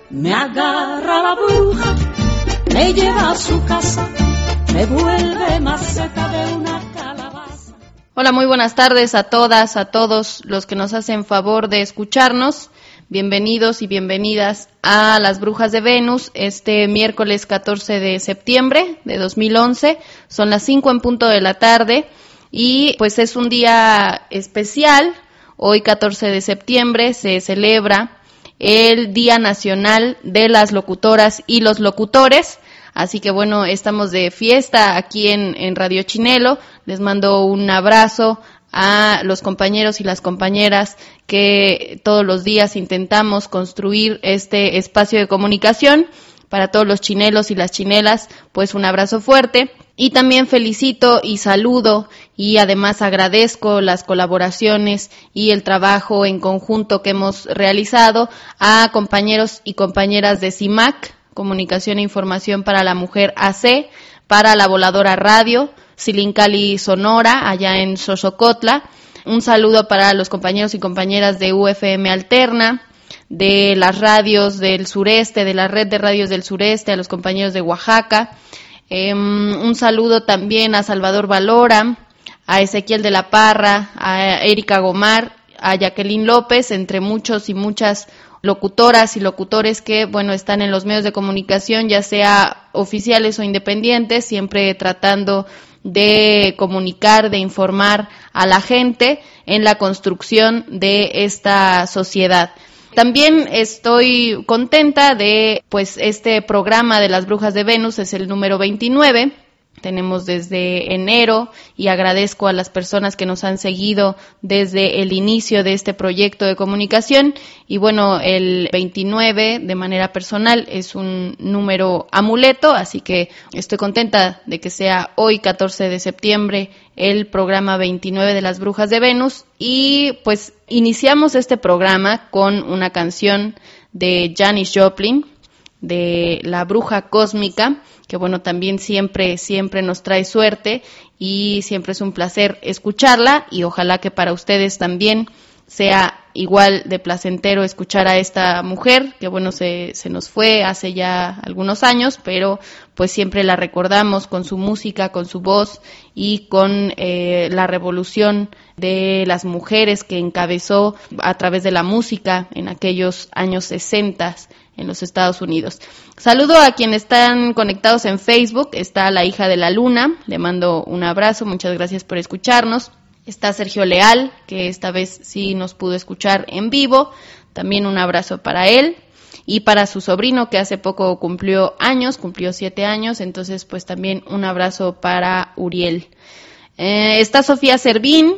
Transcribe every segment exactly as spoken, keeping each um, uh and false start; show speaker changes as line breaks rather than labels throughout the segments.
Me agarra la bruja, me lleva a su casa, me vuelve maceta de una calabaza.
Hola, muy buenas tardes a todas, a todos los que nos hacen favor de escucharnos. Bienvenidos y bienvenidas a Las Brujas de Venus, este miércoles catorce de septiembre de dos mil once. Son las cinco en punto de la tarde y pues es un día especial. Hoy catorce de septiembre se celebra el Día Nacional de las Locutoras y los Locutores. Así que bueno, estamos de fiesta aquí en, en Radio Chinelo. Les mando un abrazo a los compañeros y las compañeras que todos los días intentamos construir este espacio de comunicación. Para todos los chinelos y las chinelas, pues un abrazo fuerte. Y también felicito y saludo y además agradezco las colaboraciones y el trabajo en conjunto que hemos realizado a compañeros y compañeras de C I M A C, Comunicación e Información para la Mujer A C, para la Voladora Radio, Silincali Sonora, allá en Xochocotla. Un saludo para los compañeros y compañeras de U F M Alterna, de las radios del sureste, de la red de radios del sureste, a los compañeros de Oaxaca. Eh, un saludo también a Salvador Valora, a Ezequiel de la Parra, a Erika Gomar, a Jacqueline López, entre muchos y muchas locutoras y locutores que, bueno, están en los medios de comunicación, ya sea oficiales o independientes, siempre tratando de comunicar, de informar a la gente en la construcción de esta sociedad. También estoy contenta de, pues, este programa de Las Brujas de Venus es el número veintinueve. Tenemos desde enero y agradezco a las personas que nos han seguido desde el inicio de este proyecto de comunicación. Y bueno, el veintinueve de manera personal es un número amuleto, así que estoy contenta de que sea hoy catorce de septiembre el programa veintinueve de Las Brujas de Venus. Y pues iniciamos este programa con una canción de Janis Joplin, de La Bruja Cósmica, que bueno, también siempre, siempre nos trae suerte y siempre es un placer escucharla y ojalá que para ustedes también sea igual de placentero escuchar a esta mujer, que bueno, se, se nos fue hace ya algunos años, pero pues siempre la recordamos con su música, con su voz y con eh, la revolución de las mujeres que encabezó a través de la música en aquellos años sesentas en los Estados Unidos. Saludo a quienes están conectados en Facebook. Está la hija de la luna, le mando un abrazo, muchas gracias por escucharnos. Está Sergio Leal, que esta vez sí nos pudo escuchar en vivo, también un abrazo para él. Y para su sobrino, que hace poco cumplió años, cumplió siete años, entonces pues también un abrazo para Uriel. Eh, está Sofía Servín,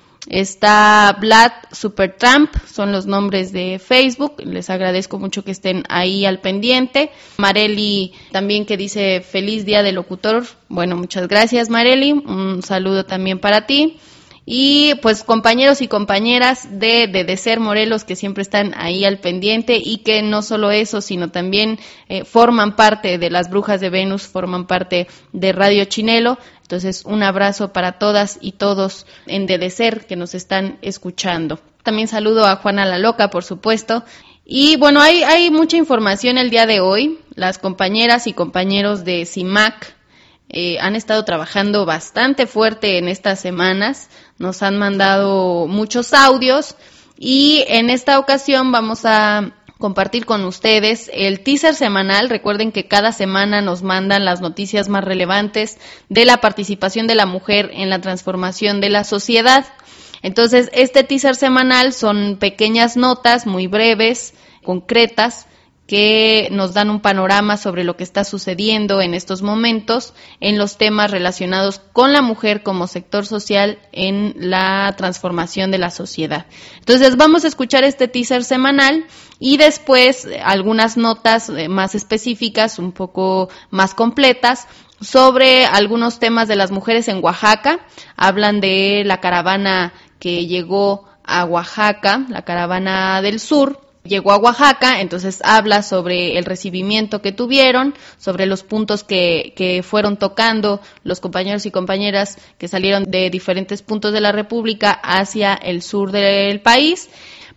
está Vlad Supertramp, son los nombres de Facebook, les agradezco mucho que estén ahí al pendiente. Marely también, que dice feliz día del locutor, bueno, muchas gracias Marely, un saludo también para ti. Y pues compañeros y compañeras de de Deser Morelos, que siempre están ahí al pendiente y que no solo eso, sino también eh, forman parte de Las Brujas de Venus, forman parte de Radio Chinelo. Entonces un abrazo para todas y todos en de Deser que nos están escuchando. También saludo a Juana la Loca, por supuesto. Y bueno, hay, hay mucha información el día de hoy. Las compañeras y compañeros de C I M A C eh, han estado trabajando bastante fuerte en estas semanas. Nos han mandado muchos audios y en esta ocasión vamos a compartir con ustedes el teaser semanal. Recuerden que cada semana nos mandan las noticias más relevantes de la participación de la mujer en la transformación de la sociedad. Entonces, este teaser semanal son pequeñas notas muy breves, concretas, que nos dan un panorama sobre lo que está sucediendo en estos momentos en los temas relacionados con la mujer como sector social en la transformación de la sociedad. Entonces vamos a escuchar este teaser semanal y después algunas notas más específicas, un poco más completas, sobre algunos temas de las mujeres en Oaxaca. Hablan de la caravana que llegó a Oaxaca, la caravana del sur, llegó a Oaxaca, entonces habla sobre el recibimiento que tuvieron, sobre los puntos que, que fueron tocando los compañeros y compañeras que salieron de diferentes puntos de la República hacia el sur del país,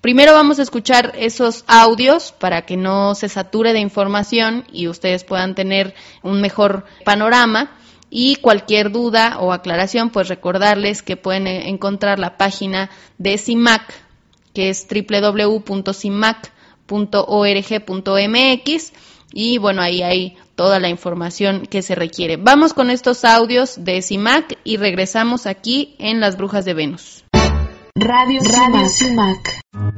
Primero vamos a escuchar esos audios para que no se sature de información y ustedes puedan tener un mejor panorama. Y cualquier duda o aclaración, pues recordarles que pueden encontrar la página de CIMAC, que es doble u doble u doble u punto cimac punto org punto m x, y bueno, ahí hay toda la información que se requiere. Vamos con estos audios de CIMAC y regresamos aquí en Las Brujas de Venus.
Radio, Radio CIMAC.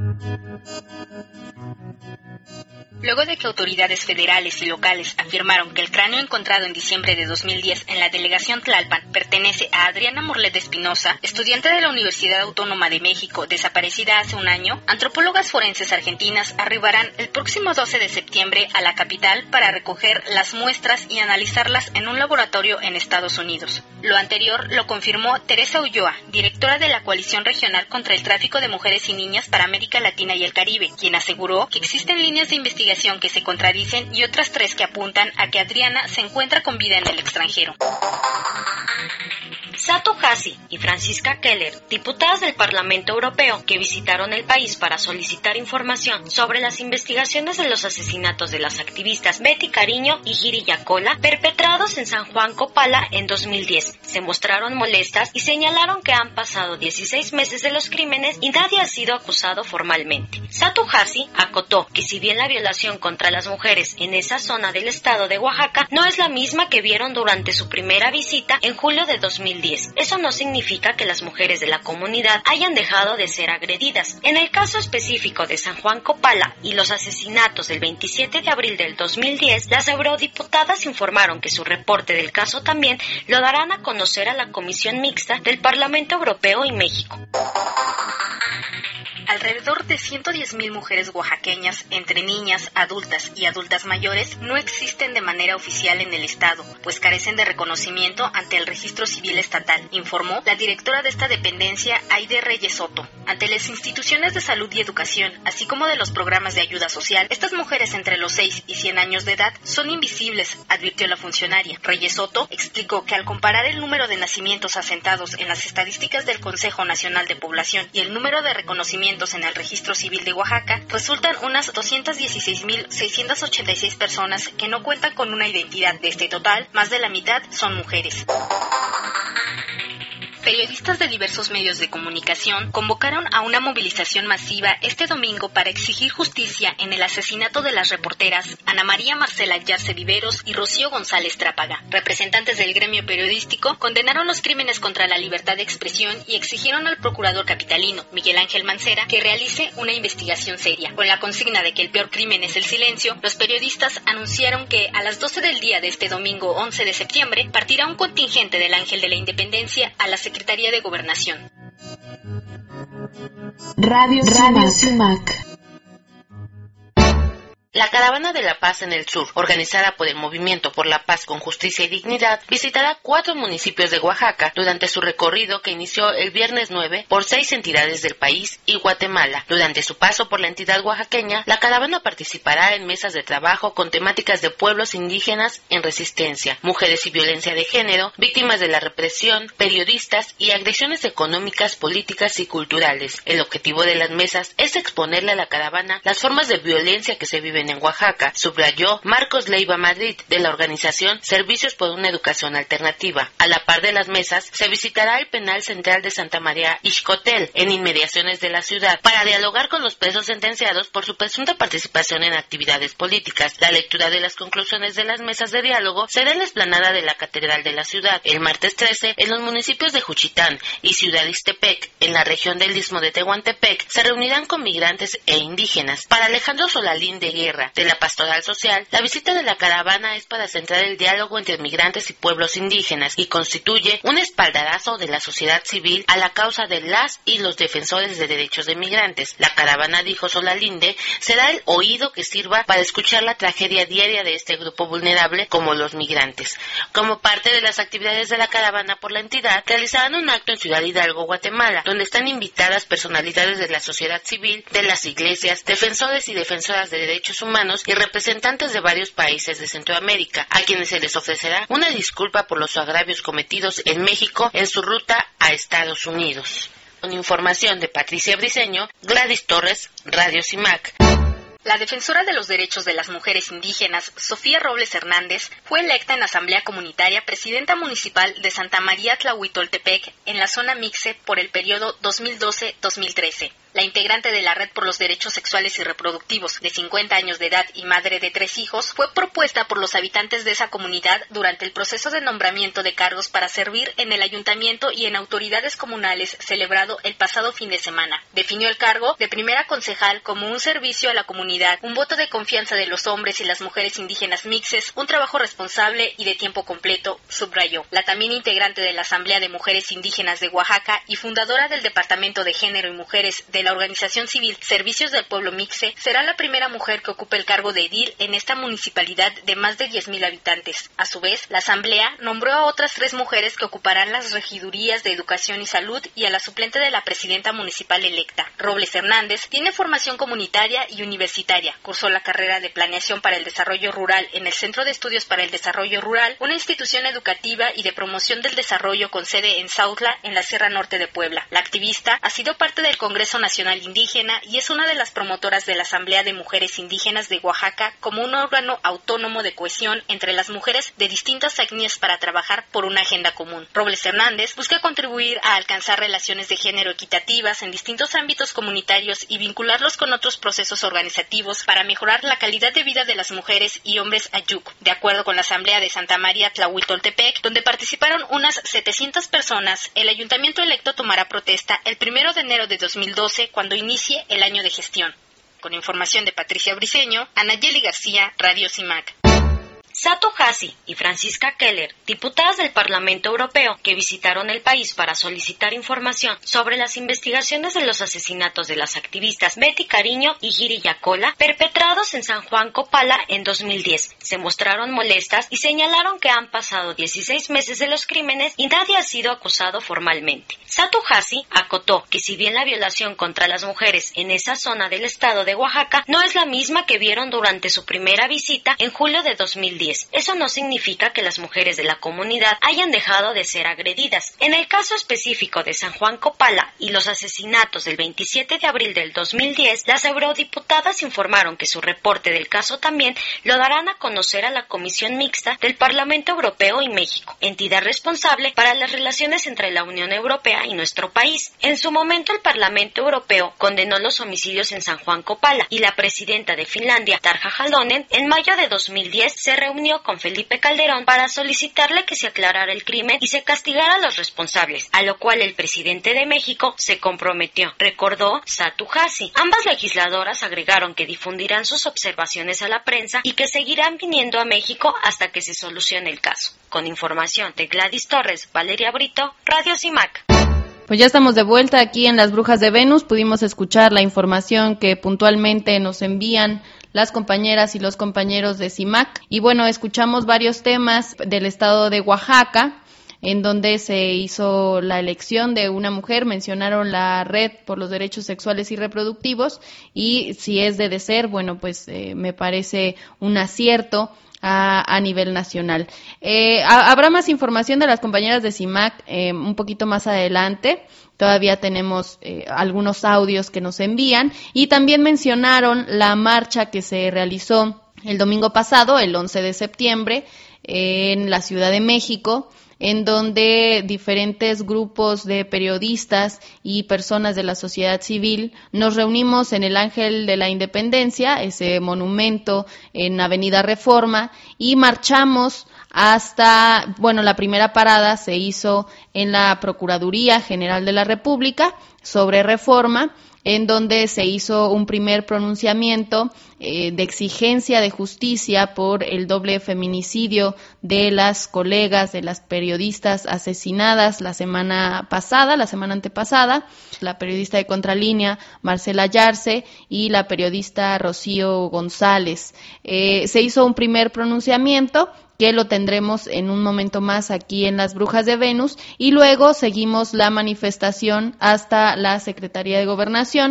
Luego de que autoridades federales y locales afirmaron que el cráneo encontrado en diciembre de dos mil diez en la delegación Tlalpan pertenece a Adriana Morlet Espinosa, estudiante de la Universidad Autónoma de México, desaparecida hace un año, antropólogas forenses argentinas arribarán el próximo doce de septiembre a la capital para recoger las muestras y analizarlas en un laboratorio en Estados Unidos. Lo anterior lo confirmó Teresa Ulloa, directora de la Coalición Regional contra el Tráfico de Mujeres y Niñas para América Latina y el Caribe, quien aseguró que existen líneas de investigación que se contradicen y otras tres que apuntan a que Adriana se encuentra con vida en el extranjero.
Satu Hassi y Franziska Keller, diputadas del Parlamento Europeo que visitaron el país para solicitar información sobre las investigaciones de los asesinatos de las activistas Betty Cariño y Giri Yacola perpetrados en San Juan Copala en dos mil diez, se mostraron molestas y señalaron que han pasado dieciséis meses de los crímenes y nadie ha sido acusado formalmente. Satu Hassi acotó que si bien la violación contra las mujeres en esa zona del estado de Oaxaca no es la misma que vieron durante su primera visita en julio de dos mil diez, eso no significa que las mujeres de la comunidad hayan dejado de ser agredidas. En el caso específico de San Juan Copala y los asesinatos del veintisiete de abril del dos mil diez, las eurodiputadas informaron que su reporte del caso también lo darán a conocer a la Comisión Mixta del Parlamento Europeo y México.
Alrededor de ciento diez mil mujeres oaxaqueñas, entre niñas, adultas y adultas mayores, no existen de manera oficial en el estado, pues carecen de reconocimiento ante el registro civil estatal, informó la directora de esta dependencia, Aide Reyes Soto. Ante las instituciones de salud y educación, así como de los programas de ayuda social, estas mujeres entre los seis y cien años de edad son invisibles, advirtió la funcionaria. Reyes Soto explicó que al comparar el número de nacimientos asentados en las estadísticas del Consejo Nacional de Población y el número de reconocimientos en el registro civil de Oaxaca, resultan unas doscientas dieciséis mil seiscientas ochenta y seis personas que no cuentan con una identidad. De este total, más de la mitad son mujeres. Periodistas de diversos medios de comunicación convocaron a una movilización masiva este domingo para exigir justicia en el asesinato de las reporteras Ana María Marcela Yarce Viveros y Rocío González Trápaga. Representantes del gremio periodístico condenaron los crímenes contra la libertad de expresión y exigieron al procurador capitalino, Miguel Ángel Mancera, que realice una investigación seria. Con la consigna de que el peor crimen es el silencio, los periodistas anunciaron que a las doce del día de este domingo once de septiembre partirá un contingente del Ángel de la Independencia a la Secretaría de Gobernación.
Radio, Radio CIMAC.
La Caravana de la Paz en el Sur, organizada por el Movimiento por la Paz con Justicia y Dignidad, visitará cuatro municipios de Oaxaca durante su recorrido que inició el viernes nueve por seis entidades del país y Guatemala. Durante su paso por la entidad oaxaqueña, la caravana participará en mesas de trabajo con temáticas de pueblos indígenas en resistencia, mujeres y violencia de género, víctimas de la represión, periodistas y agresiones económicas, políticas y culturales. El objetivo de las mesas es exponerle a la caravana las formas de violencia que se viven en Oaxaca, subrayó Marcos Leiva Madrid, de la organización Servicios por una Educación Alternativa. A la par de las mesas, se visitará el penal central de Santa María Ixcotel, en inmediaciones de la ciudad, para dialogar con los presos sentenciados por su presunta participación en actividades políticas. La lectura de las conclusiones de las mesas de diálogo será en la explanada de la Catedral de la ciudad. El martes trece, en los municipios de Juchitán y Ciudad Ixtepec, en la región del Istmo de Tehuantepec, se reunirán con migrantes e indígenas. Para Alejandro Solalín de Guerra, de la Pastoral Social, la visita de la caravana es para centrar el diálogo entre migrantes y pueblos indígenas y constituye un espaldarazo de la sociedad civil a la causa de las y los defensores de derechos de migrantes. La caravana, dijo Solalinde, será el oído que sirva para escuchar la tragedia diaria de este grupo vulnerable como los migrantes. Como parte de las actividades de la caravana por la entidad, realizarán un acto en Ciudad Hidalgo, Guatemala, donde están invitadas personalidades de la sociedad civil, de las iglesias, defensores y defensoras de derechos humanos y representantes de varios países de Centroamérica, a quienes se les ofrecerá una disculpa por los agravios cometidos en México en su ruta a Estados Unidos. Con información de Patricia Briceño, Gladys Torres, Radio CIMAC.
La defensora de los derechos de las mujeres indígenas, Sofía Robles Hernández, fue electa en Asamblea Comunitaria Presidenta Municipal de Santa María Tlahuitoltepec, en la zona Mixe, por el periodo dos mil doce a dos mil trece. La integrante de la Red por los Derechos Sexuales y Reproductivos, de cincuenta años de edad y madre de tres hijos, fue propuesta por los habitantes de esa comunidad durante el proceso de nombramiento de cargos para servir en el ayuntamiento y en autoridades comunales celebrado el pasado fin de semana. Definió el cargo de primera concejal como un servicio a la comunidad, un voto de confianza de los hombres y las mujeres indígenas mixes, un trabajo responsable y de tiempo completo, subrayó. La también integrante de la Asamblea de Mujeres Indígenas de Oaxaca y fundadora del Departamento de Género y Mujeres de la organización civil Servicios del Pueblo Mixe, será la primera mujer que ocupe el cargo de edil en esta municipalidad de más de diez mil habitantes. A su vez, la asamblea nombró a otras tres mujeres que ocuparán las regidurías de Educación y Salud y a la suplente de la presidenta municipal electa. Robles Hernández tiene formación comunitaria y universitaria. Cursó la carrera de Planeación para el Desarrollo Rural en el Centro de Estudios para el Desarrollo Rural, una institución educativa y de promoción del desarrollo con sede en Sautla, en la Sierra Norte de Puebla. La activista ha sido parte del Congreso Nacional Indígena y es una de las promotoras de la Asamblea de Mujeres Indígenas de Oaxaca como un órgano autónomo de cohesión entre las mujeres de distintas etnias para trabajar por una agenda común. Robles Hernández busca contribuir a alcanzar relaciones de género equitativas en distintos ámbitos comunitarios y vincularlos con otros procesos organizativos para mejorar la calidad de vida de las mujeres y hombres ayuk. De acuerdo con la Asamblea de Santa María Tlahuitoltepec, donde participaron unas setecientas personas, el ayuntamiento electo tomará protesta el primero de enero de dos mil doce cuando inicie el año de gestión. Con información de Patricia Briceño, Anayeli García, Radio CIMAC.
Satu Hassi y Franziska Keller, diputadas del Parlamento Europeo que visitaron el país para solicitar información sobre las investigaciones de los asesinatos de las activistas Betty Cariño y Giri Yacola perpetrados en San Juan Copala en dos mil diez, se mostraron molestas y señalaron que han pasado dieciséis meses de los crímenes y nadie ha sido acusado formalmente. Satu Hassi acotó que si bien la violación contra las mujeres en esa zona del estado de Oaxaca no es la misma que vieron durante su primera visita en julio de dos mil diez, eso no significa que las mujeres de la comunidad hayan dejado de ser agredidas. En el caso específico de San Juan Copala y los asesinatos del veintisiete de abril del dos mil diez, las eurodiputadas informaron que su reporte del caso también lo darán a conocer a la Comisión Mixta del Parlamento Europeo y México, entidad responsable para las relaciones entre la Unión Europea y nuestro país. En su momento, el Parlamento Europeo condenó los homicidios en San Juan Copala y la presidenta de Finlandia, Tarja Halonen, en mayo de dos mil diez se reunió con Felipe Calderón para solicitarle que se aclarara el crimen y se castigara a los responsables, a lo cual el presidente de México se comprometió, recordó Satu Hassi. Ambas legisladoras agregaron que difundirán sus observaciones a la prensa y que seguirán viniendo a México hasta que se solucione el caso. Con información de Gladys Torres, Valeria Brito, Radio CIMAC.
Pues ya estamos de vuelta aquí en Las Brujas de Venus. Pudimos escuchar la información que puntualmente nos envían las compañeras y los compañeros de CIMAC. Y bueno, escuchamos varios temas del estado de Oaxaca, en donde se hizo la elección de una mujer. Mencionaron la Red por los Derechos Sexuales y Reproductivos, y si es de ser, bueno, pues eh, me parece un acierto a, a nivel nacional. Eh, a, habrá más información de las compañeras de CIMAC eh, un poquito más adelante. Todavía tenemos eh, algunos audios que nos envían, y también mencionaron la marcha que se realizó el domingo pasado, el once de septiembre, eh, en la Ciudad de México, en donde diferentes grupos de periodistas y personas de la sociedad civil nos reunimos en el Ángel de la Independencia, ese monumento en Avenida Reforma, y marchamos hasta, bueno, la primera parada se hizo en la Procuraduría General de la República sobre Reforma, en donde se hizo un primer pronunciamiento eh, de exigencia de justicia por el doble feminicidio de las colegas, de las periodistas asesinadas la semana pasada, la semana antepasada, la periodista de Contralínea, Marcela Yarce, y la periodista Rocío González. Eh, se hizo un primer pronunciamiento que lo tendremos en un momento más aquí en Las Brujas de Venus, y luego seguimos la manifestación hasta la Secretaría de Gobernación,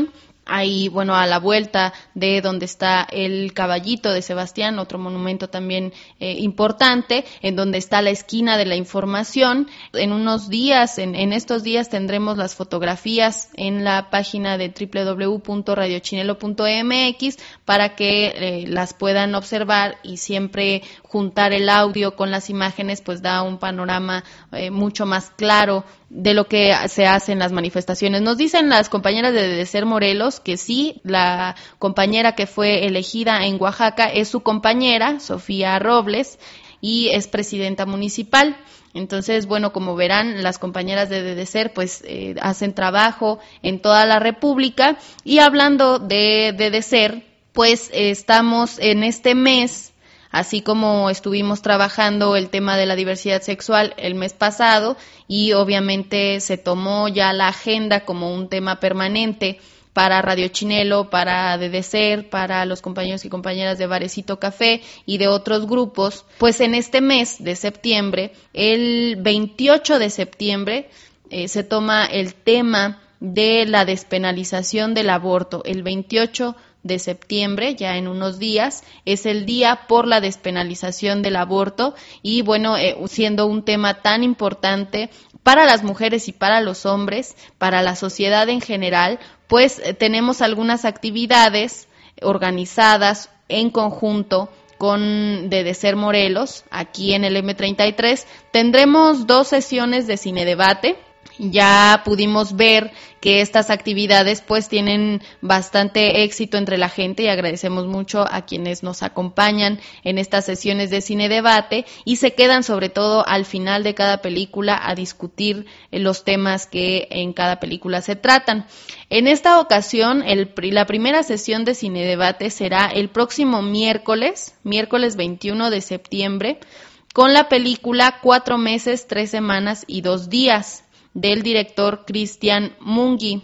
Ahí, bueno, a la vuelta de donde está el Caballito de Sebastián, otro monumento también eh, importante, en donde está la esquina de la Información. En unos días, en, en estos días tendremos las fotografías en la página de doble u doble u doble u punto radio chinelo punto eme equis para que eh, las puedan observar, y siempre juntar el audio con las imágenes pues da un panorama eh, mucho más claro de lo que se hace en las manifestaciones. Nos dicen las compañeras de Dedecer Morelos que sí, la compañera que fue elegida en Oaxaca es su compañera, Sofía Robles, y es presidenta municipal. Entonces, bueno, como verán, las compañeras de Dedecer pues eh, hacen trabajo en toda la República. Y hablando de Dedecer, pues eh, estamos en este mes, así como estuvimos trabajando el tema de la diversidad sexual el mes pasado, y obviamente se tomó ya la agenda como un tema permanente para Radio Chinelo, para Dedecer, para los compañeros y compañeras de Barecito Café y de otros grupos, pues en este mes de septiembre, el veintiocho de septiembre, eh, se toma el tema de la despenalización del aborto. El veintiocho de septiembre, ya en unos días, es el día por la despenalización del aborto, y bueno, eh, siendo un tema tan importante para las mujeres y para los hombres, para la sociedad en general, pues eh, tenemos algunas actividades organizadas en conjunto con Dedecer Morelos, aquí en el eme treinta y tres. Tendremos dos sesiones de cine debate. Ya pudimos ver que estas actividades pues tienen bastante éxito entre la gente, y agradecemos mucho a quienes nos acompañan en estas sesiones de cine debate, y se quedan sobre todo al final de cada película a discutir los temas que en cada película se tratan. En esta ocasión, el, la primera sesión de cine debate será el próximo miércoles, miércoles veintiuno de septiembre, con la película Cuatro meses, tres semanas y dos días, del director Cristian Mungi,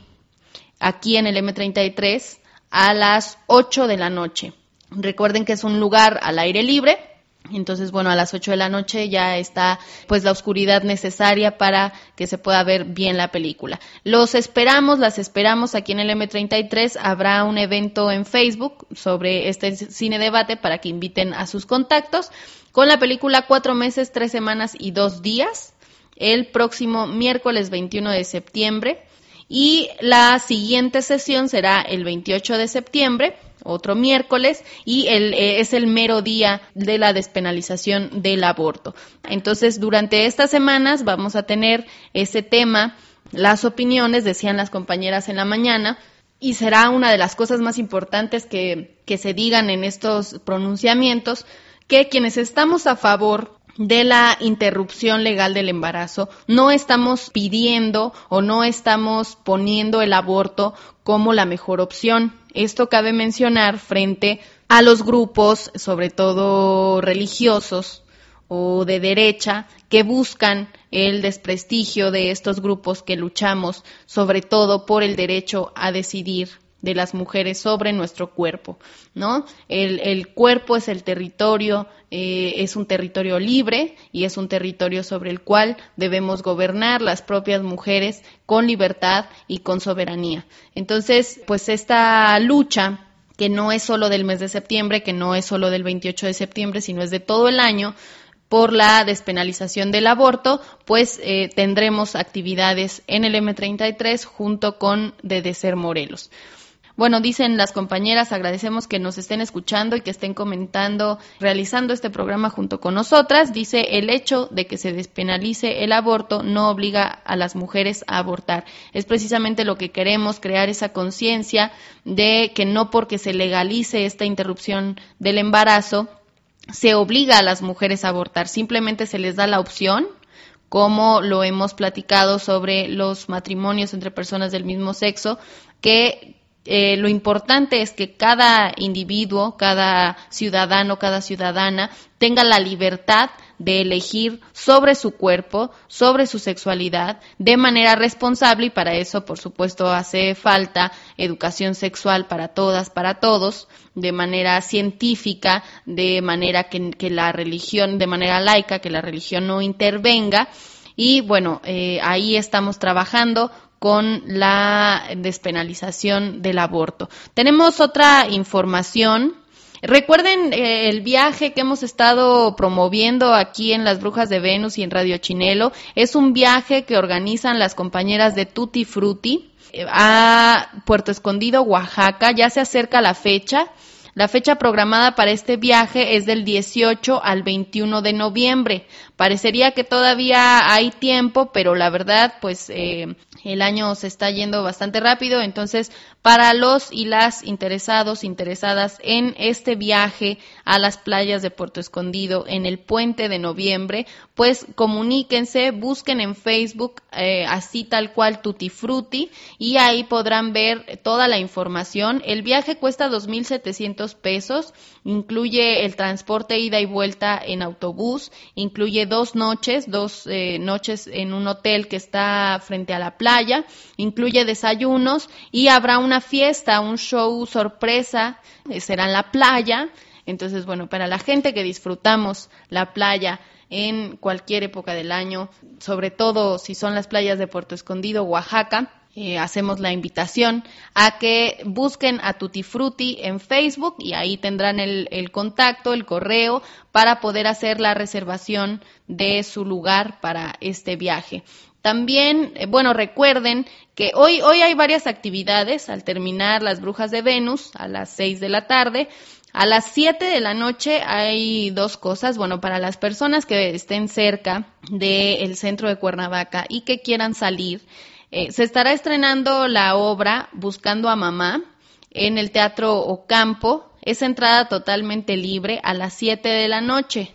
aquí en el eme treinta y tres a las ocho de la noche. Recuerden que es un lugar al aire libre, entonces bueno, a las ocho de la noche ya está pues la oscuridad necesaria para que se pueda ver bien la película. Los esperamos, las esperamos aquí en el eme treinta y tres. Habrá un evento en Facebook sobre este cine debate para que inviten a sus contactos, con la película Cuatro meses, tres semanas y dos días, el próximo miércoles veintiuno de septiembre, y la siguiente sesión será el veintiocho de septiembre, otro miércoles, y el, eh, es el mero día de la despenalización del aborto. Entonces, durante estas semanas vamos a tener ese tema, las opiniones, decían las compañeras en la mañana, y será una de las cosas más importantes que, que se digan en estos pronunciamientos, que quienes estamos a favor de la interrupción legal del embarazo no estamos pidiendo o no estamos poniendo el aborto como la mejor opción. Esto cabe mencionar frente a los grupos, sobre todo religiosos o de derecha, que buscan el desprestigio de estos grupos que luchamos sobre todo por el derecho a decidir de las mujeres sobre nuestro cuerpo, ¿no? El, el cuerpo es el territorio, eh, es un territorio libre, y es un territorio sobre el cual debemos gobernar las propias mujeres con libertad y con soberanía. Entonces, pues esta lucha, que no es solo del mes de septiembre, que no es solo del veintiocho de septiembre, sino es de todo el año, por la despenalización del aborto, pues eh, tendremos actividades en el eme treinta y tres junto con Dedecer Morelos. Bueno, dicen las compañeras, agradecemos que nos estén escuchando y que estén comentando, realizando este programa junto con nosotras. Dice, el hecho de que se despenalice el aborto no obliga a las mujeres a abortar. Es precisamente lo que queremos, crear esa conciencia de que no porque se legalice esta interrupción del embarazo, se obliga a las mujeres a abortar, simplemente se les da la opción, como lo hemos platicado sobre los matrimonios entre personas del mismo sexo, que Eh, lo importante es que cada individuo, cada ciudadano, cada ciudadana tenga la libertad de elegir sobre su cuerpo, sobre su sexualidad, de manera responsable, y para eso, por supuesto, hace falta educación sexual para todas, para todos, de manera científica, de manera que, que la religión, de manera laica, que la religión no intervenga. Y bueno, eh, ahí estamos trabajando con la despenalización del aborto. Tenemos otra información. Recuerden eh, el viaje que hemos estado promoviendo aquí en Las Brujas de Venus y en Radio Chinelo. Es un viaje que organizan las compañeras de Tutti Frutti eh, a Puerto Escondido, Oaxaca. Ya se acerca la fecha. La fecha programada para este viaje es del dieciocho al veintiuno de noviembre. Parecería que todavía hay tiempo, pero la verdad, pues eh, el año se está yendo bastante rápido. Entonces, para los y las interesados, interesadas en este viaje a las playas de Puerto Escondido en el puente de noviembre, pues comuníquense, busquen en Facebook eh, así tal cual Tutti Frutti y ahí podrán ver toda la información. El viaje cuesta dos mil setecientos pesos, incluye el transporte ida y vuelta en autobús, incluye dos noches, dos eh, noches en un hotel que está frente a la playa, incluye desayunos y habrá una fiesta, un show sorpresa, eh, será en la playa. Entonces, bueno, para la gente que disfrutamos la playa en cualquier época del año, sobre todo si son las playas de Puerto Escondido, Oaxaca, Eh, hacemos la invitación a que busquen a Tutti Frutti en Facebook y ahí tendrán el, el contacto, el correo para poder hacer la reservación de su lugar para este viaje. También, eh, bueno, recuerden que hoy, hoy hay varias actividades al terminar Las Brujas de Venus a las seis de la tarde. A las siete de la noche hay dos cosas. Bueno, para las personas que estén cerca del centro de Cuernavaca y que quieran salir, Eh, se estará estrenando la obra Buscando a Mamá en el Teatro Ocampo. Es entrada totalmente libre a las siete de la noche.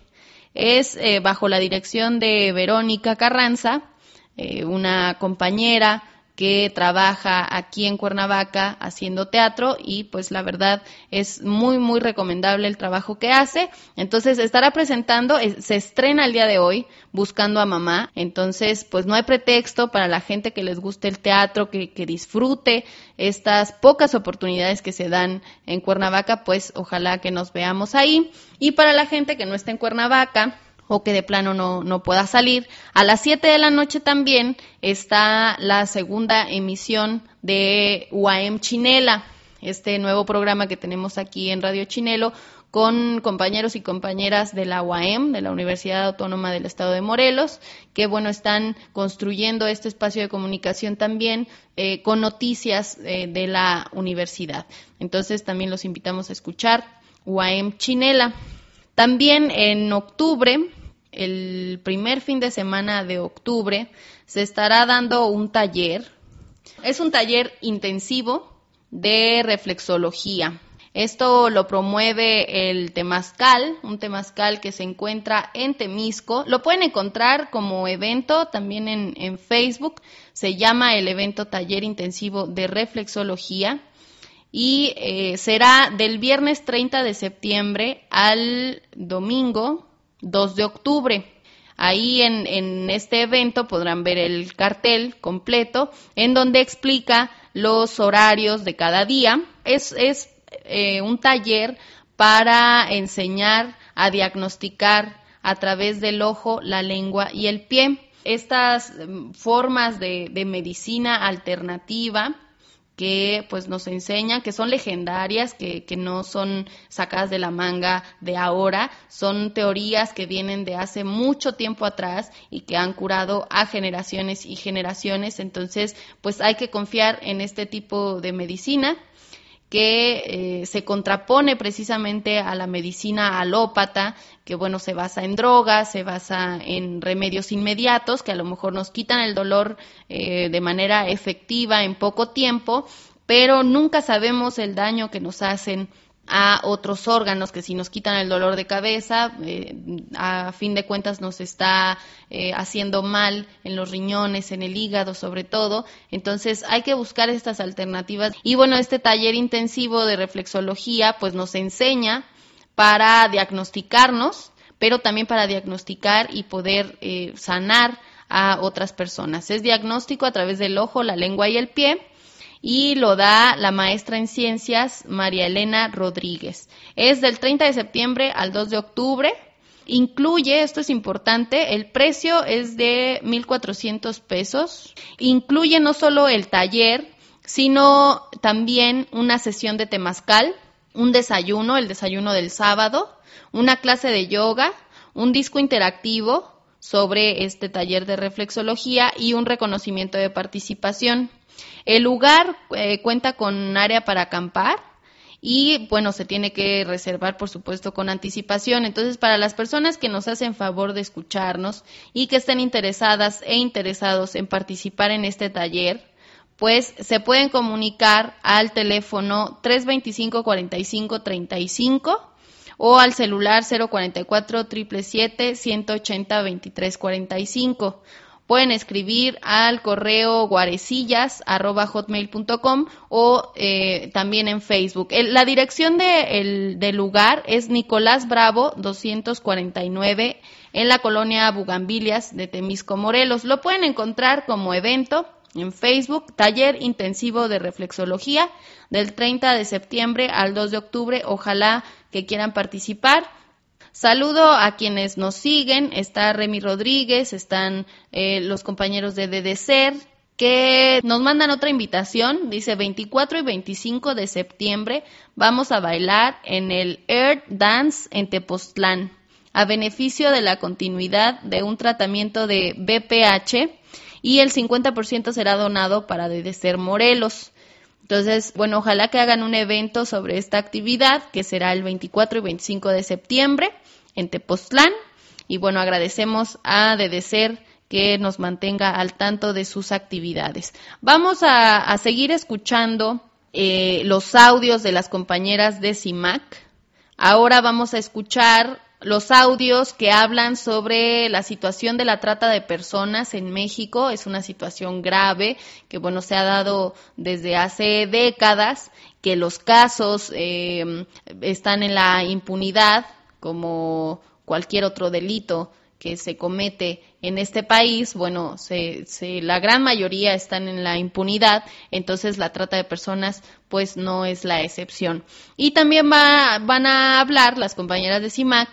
Es eh, bajo la dirección de Verónica Carranza, eh, una compañera que trabaja aquí en Cuernavaca haciendo teatro y pues la verdad es muy muy recomendable el trabajo que hace. Entonces estará presentando, se estrena el día de hoy Buscando a Mamá, entonces pues no hay pretexto para la gente que les guste el teatro, que, que disfrute estas pocas oportunidades que se dan en Cuernavaca, pues ojalá que nos veamos ahí. Y para la gente que no está en Cuernavaca o que de plano no, no pueda salir, a las siete de la noche también está la segunda emisión de U A M Chinela, este nuevo programa que tenemos aquí en Radio Chinelo con compañeros y compañeras de la U A M, de la Universidad Autónoma del Estado de Morelos, que bueno, están construyendo este espacio de comunicación también eh, con noticias eh, de la universidad. Entonces también los invitamos a escuchar U A M Chinela. También en octubre, el primer fin de semana de octubre, se estará dando un taller. Es un taller intensivo de reflexología. Esto lo promueve el Temazcal, un Temazcal que se encuentra en Temisco. Lo pueden encontrar como evento también en, en Facebook. Se llama el evento Taller Intensivo de Reflexología. Y eh, será del viernes treinta de septiembre al domingo dos de octubre. Ahí en, en este evento podrán ver el cartel completo en donde explica los horarios de cada día. Es, es eh, un taller para enseñar a diagnosticar a través del ojo, la lengua y el pie. Estas formas de, de medicina alternativa que pues nos enseñan, que son legendarias, que, que no son sacadas de la manga de ahora, son teorías que vienen de hace mucho tiempo atrás y que han curado a generaciones y generaciones. Entonces, pues hay que confiar en este tipo de medicina que eh, se contrapone precisamente a la medicina alópata, que bueno, se basa en drogas, se basa en remedios inmediatos, que a lo mejor nos quitan el dolor eh, de manera efectiva en poco tiempo, pero nunca sabemos el daño que nos hacen a otros órganos, que si nos quitan el dolor de cabeza, eh, a fin de cuentas nos está eh, haciendo mal en los riñones, en el hígado sobre todo. Entonces hay que buscar estas alternativas. Y bueno, este taller intensivo de reflexología pues nos enseña para diagnosticarnos, pero también para diagnosticar y poder eh, sanar a otras personas. Es diagnóstico a través del ojo, la lengua y el pie, y lo da la maestra en ciencias María Elena Rodríguez. Es del treinta de septiembre al dos de octubre. Incluye, esto es importante, el precio es de mil cuatrocientos pesos. Incluye no solo el taller, sino también una sesión de temazcal, un desayuno, el desayuno del sábado, una clase de yoga, un disco interactivo sobre este taller de reflexología y un reconocimiento de participación. El lugar eh, cuenta con área para acampar y, bueno, se tiene que reservar, por supuesto, con anticipación. Entonces, para las personas que nos hacen favor de escucharnos y que estén interesadas e interesados en participar en este taller, pues se pueden comunicar al teléfono tres veinticinco, cuarenta y cinco, treinta y cinco o al celular cero cuarenta y cuatro, siete siete siete, ciento ochenta, veintitrés cuarenta y cinco. Pueden escribir al correo guarecillas arroba hotmail punto com o eh, también en Facebook. El, la dirección de, el, del lugar es Nicolás Bravo doscientos cuarenta y nueve en la colonia Bugambilias de Temisco, Morelos. Lo pueden encontrar como evento en Facebook, Taller Intensivo de Reflexología del treinta de septiembre al dos de octubre. Ojalá que quieran participar. Saludo a quienes nos siguen, está Remy Rodríguez, están eh, los compañeros de DDCER, que nos mandan otra invitación, dice veinticuatro y veinticinco de septiembre vamos a bailar en el Earth Dance en Tepoztlán, a beneficio de la continuidad de un tratamiento de B P H y el cincuenta por ciento será donado para DDCER Morelos. Entonces, bueno, ojalá que hagan un evento sobre esta actividad, que será el veinticuatro y veinticinco de septiembre en Tepoztlán. Y bueno, agradecemos a DDCER que nos mantenga al tanto de sus actividades. Vamos a, a seguir escuchando eh, los audios de las compañeras de CIMAC. Ahora vamos a escuchar los audios que hablan sobre la situación de la trata de personas en México. Es una situación grave que, bueno, se ha dado desde hace décadas, que los casos eh, están en la impunidad, como cualquier otro delito que se comete en este país. Bueno, se, se, la gran mayoría están en la impunidad, entonces la trata de personas pues no es la excepción. Y también va, van a hablar las compañeras de CIMAC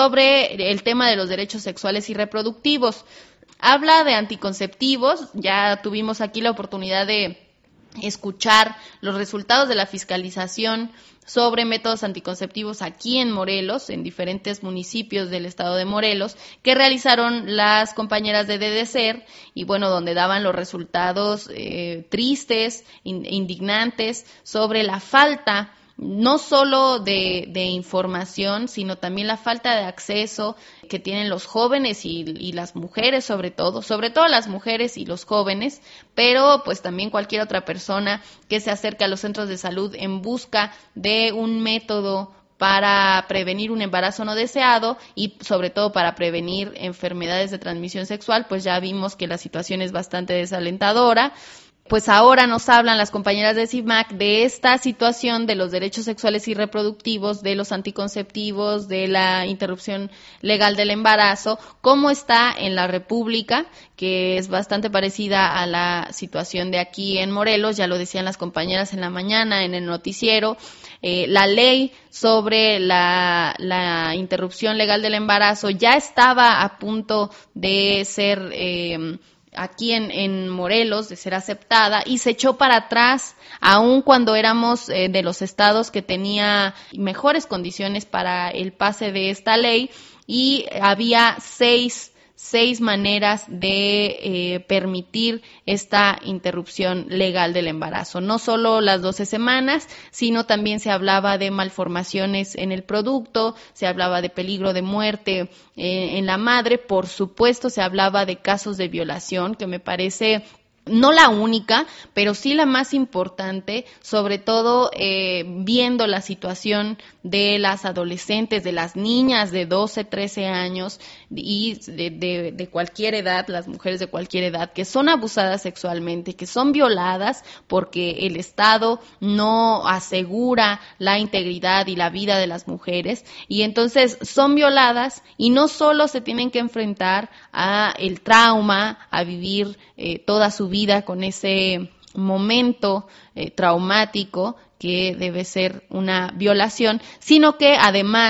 sobre el tema de los derechos sexuales y reproductivos. Habla de anticonceptivos, ya tuvimos aquí la oportunidad de escuchar los resultados de la fiscalización sobre métodos anticonceptivos aquí en Morelos, en diferentes municipios del estado de Morelos, que realizaron las compañeras de DDCER, y bueno, donde daban los resultados eh, tristes, in, indignantes, sobre la falta no solo de, de información, sino también la falta de acceso que tienen los jóvenes y, y las mujeres, sobre todo, sobre todo las mujeres y los jóvenes, pero pues también cualquier otra persona que se acerque a los centros de salud en busca de un método para prevenir un embarazo no deseado y sobre todo para prevenir enfermedades de transmisión sexual. Pues ya vimos que la situación es bastante desalentadora. Pues ahora nos hablan las compañeras de CIMAC de esta situación de los derechos sexuales y reproductivos, de los anticonceptivos, de la interrupción legal del embarazo, cómo está en la República, que es bastante parecida a la situación de aquí en Morelos. Ya lo decían las compañeras en la mañana en el noticiero. Eh, la ley sobre la, la interrupción legal del embarazo ya estaba a punto de ser eh, aquí en, en Morelos, de ser aceptada, y se echó para atrás, aun cuando éramos eh, de los estados que tenía mejores condiciones para el pase de esta ley, y había seis seis maneras de eh, permitir esta interrupción legal del embarazo. No solo las doce semanas, sino también se hablaba de malformaciones en el producto, se hablaba de peligro de muerte eh, en la madre, por supuesto se hablaba de casos de violación, que me parece no la única, pero sí la más importante, sobre todo eh, viendo la situación de las adolescentes, de las niñas de doce, trece años y de, de, de cualquier edad, las mujeres de cualquier edad, que son abusadas sexualmente, que son violadas porque el Estado no asegura la integridad y la vida de las mujeres, y entonces son violadas y no solo se tienen que enfrentar a el trauma, a vivir eh, toda su vida con ese momento eh, traumático que debe ser una violación, sino que además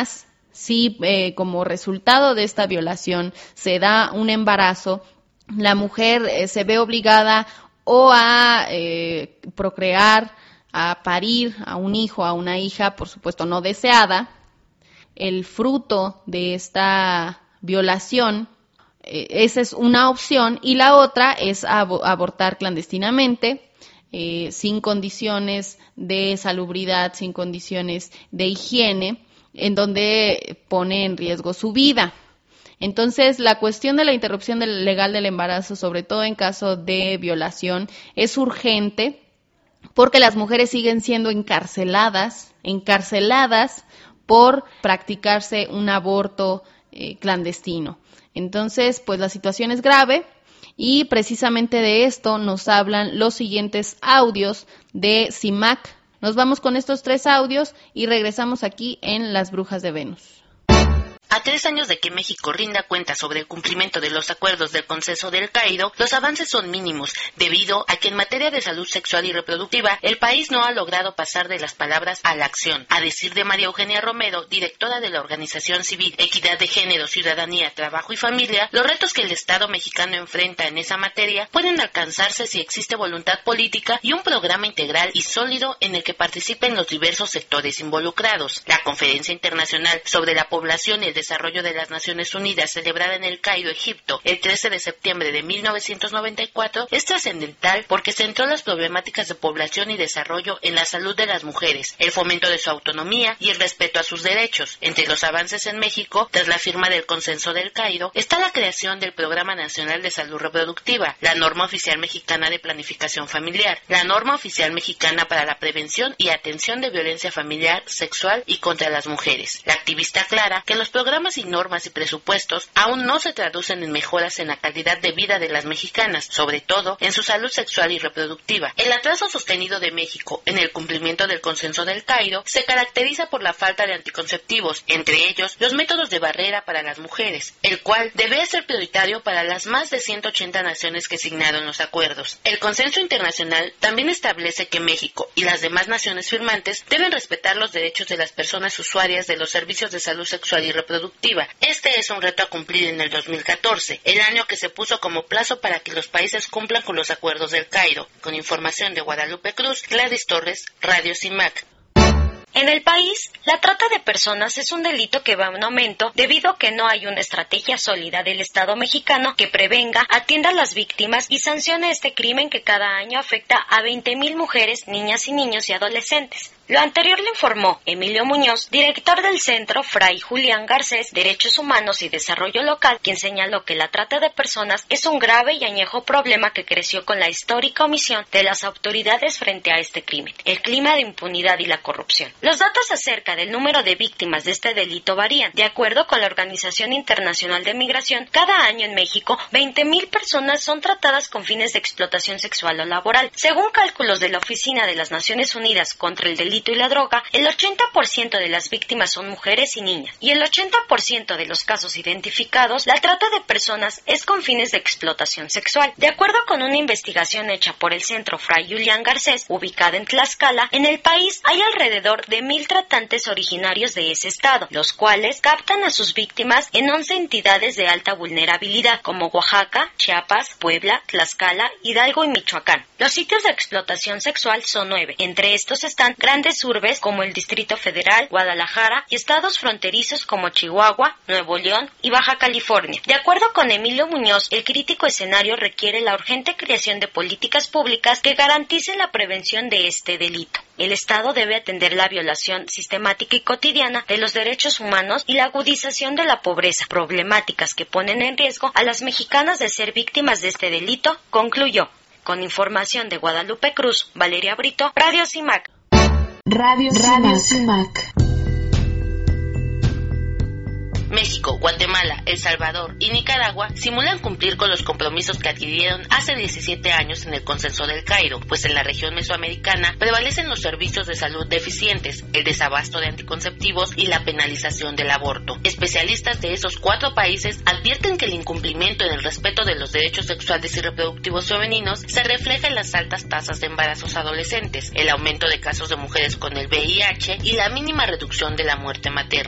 Si eh, como resultado de esta violación se da un embarazo, la mujer eh, se ve obligada o a eh, procrear, a parir a un hijo, a una hija, por supuesto no deseada. El fruto de esta violación, eh, esa es una opción, y la otra es ab- abortar clandestinamente, eh, sin condiciones de salubridad, sin condiciones de higiene, en donde pone en riesgo su vida. Entonces, la cuestión de la interrupción del, legal del embarazo, sobre todo en caso de violación, es urgente porque las mujeres siguen siendo encarceladas, encarceladas por practicarse un aborto eh, clandestino. Entonces, pues la situación es grave y precisamente de esto nos hablan los siguientes audios de CIMAC. Nos vamos con estos tres audios y regresamos aquí en Las Brujas de Venus.
A tres años de que México rinda cuenta sobre el cumplimiento de los acuerdos del Consenso del Cairo, los avances son mínimos, debido a que en materia de salud sexual y reproductiva, el país no ha logrado pasar de las palabras a la acción. A decir de María Eugenia Romero, directora de la organización civil Equidad de Género, Ciudadanía, Trabajo y Familia, los retos que el Estado mexicano enfrenta en esa materia pueden alcanzarse si existe voluntad política y un programa integral y sólido en el que participen los diversos sectores involucrados. La Conferencia Internacional sobre la Población y el Desarrollo de las Naciones Unidas, celebrada en El Cairo, Egipto, el trece de septiembre de mil novecientos noventa y cuatro, es trascendental porque centró las problemáticas de población y desarrollo en la salud de las mujeres, el fomento de su autonomía y el respeto a sus derechos. Entre los avances en México, tras la firma del Consenso del Cairo, está la creación del Programa Nacional de Salud Reproductiva, la Norma Oficial Mexicana de Planificación Familiar, la Norma Oficial Mexicana para la Prevención y Atención de Violencia Familiar, Sexual y contra las Mujeres. La activista aclara que los programas y normas y presupuestos aún no se traducen en mejoras en la calidad de vida de las mexicanas, sobre todo en su salud sexual y reproductiva. El atraso sostenido de México en el cumplimiento del Consenso del Cairo se caracteriza por la falta de anticonceptivos, entre ellos los métodos de barrera para las mujeres, el cual debe ser prioritario para las más de ciento ochenta naciones que signaron los acuerdos. El Consenso Internacional también establece que México y las demás naciones firmantes deben respetar los derechos de las personas usuarias de los servicios de salud sexual y reproductiva. Este es un reto a cumplir en el dos mil catorce, el año que se puso como plazo para que los países cumplan con los acuerdos del Cairo. Con información de Guadalupe Cruz, Gladys Torres, Radio CIMAC.
En el país, la trata de personas es un delito que va en aumento debido a que no hay una estrategia sólida del Estado mexicano que prevenga, atienda a las víctimas y sancione este crimen que cada año afecta a veinte mil mujeres, niñas y niños y adolescentes. Lo anterior le informó Emilio Muñoz, director del Centro Fray Julián Garcés, Derechos Humanos y Desarrollo Local, quien señaló que la trata de personas es un grave y añejo problema que creció con la histórica omisión de las autoridades frente a este crimen, el clima de impunidad y la corrupción. Los datos acerca del número de víctimas de este delito varían. De acuerdo con la Organización Internacional de Migración, cada año en México, veinte mil personas son tratadas con fines de explotación sexual o laboral. Según cálculos de la Oficina de las Naciones Unidas contra el Delito y la Droga, el ochenta por ciento de las víctimas son mujeres y niñas, y el ochenta por ciento de los casos identificados, la trata de personas es con fines de explotación sexual. De acuerdo con una investigación hecha por el Centro Fray Julián Garcés, ubicada en Tlaxcala, en el país hay alrededor de mil tratantes originarios de ese estado, los cuales captan a sus víctimas en once entidades de alta vulnerabilidad, como Oaxaca, Chiapas, Puebla, Tlaxcala, Hidalgo y Michoacán. Los sitios de explotación sexual son nueve. Entre estos están grandes urbes como el Distrito Federal, Guadalajara y estados fronterizos como Chihuahua, Nuevo León y Baja California. De acuerdo con Emilio Muñoz, el crítico escenario requiere la urgente creación de políticas públicas que garanticen la prevención de este delito. El Estado debe atender la violación sistemática y cotidiana de los derechos humanos y la agudización de la pobreza, problemáticas que ponen en riesgo a las mexicanas de ser víctimas de este delito, concluyó. Con información de Guadalupe Cruz, Valeria Brito, Radio CIMAC.
Radio, Radio CIMAC.
México, Guatemala, El Salvador y Nicaragua simulan cumplir con los compromisos que adquirieron hace diecisiete años en el Consenso del Cairo, pues en la región mesoamericana prevalecen los servicios de salud deficientes, el desabasto de anticonceptivos y la penalización del aborto. Especialistas de esos cuatro países advierten que el incumplimiento en el respeto de los derechos sexuales y reproductivos femeninos se refleja en las altas tasas de embarazos adolescentes, el aumento de casos de mujeres con el V I H y la mínima reducción de la muerte materna.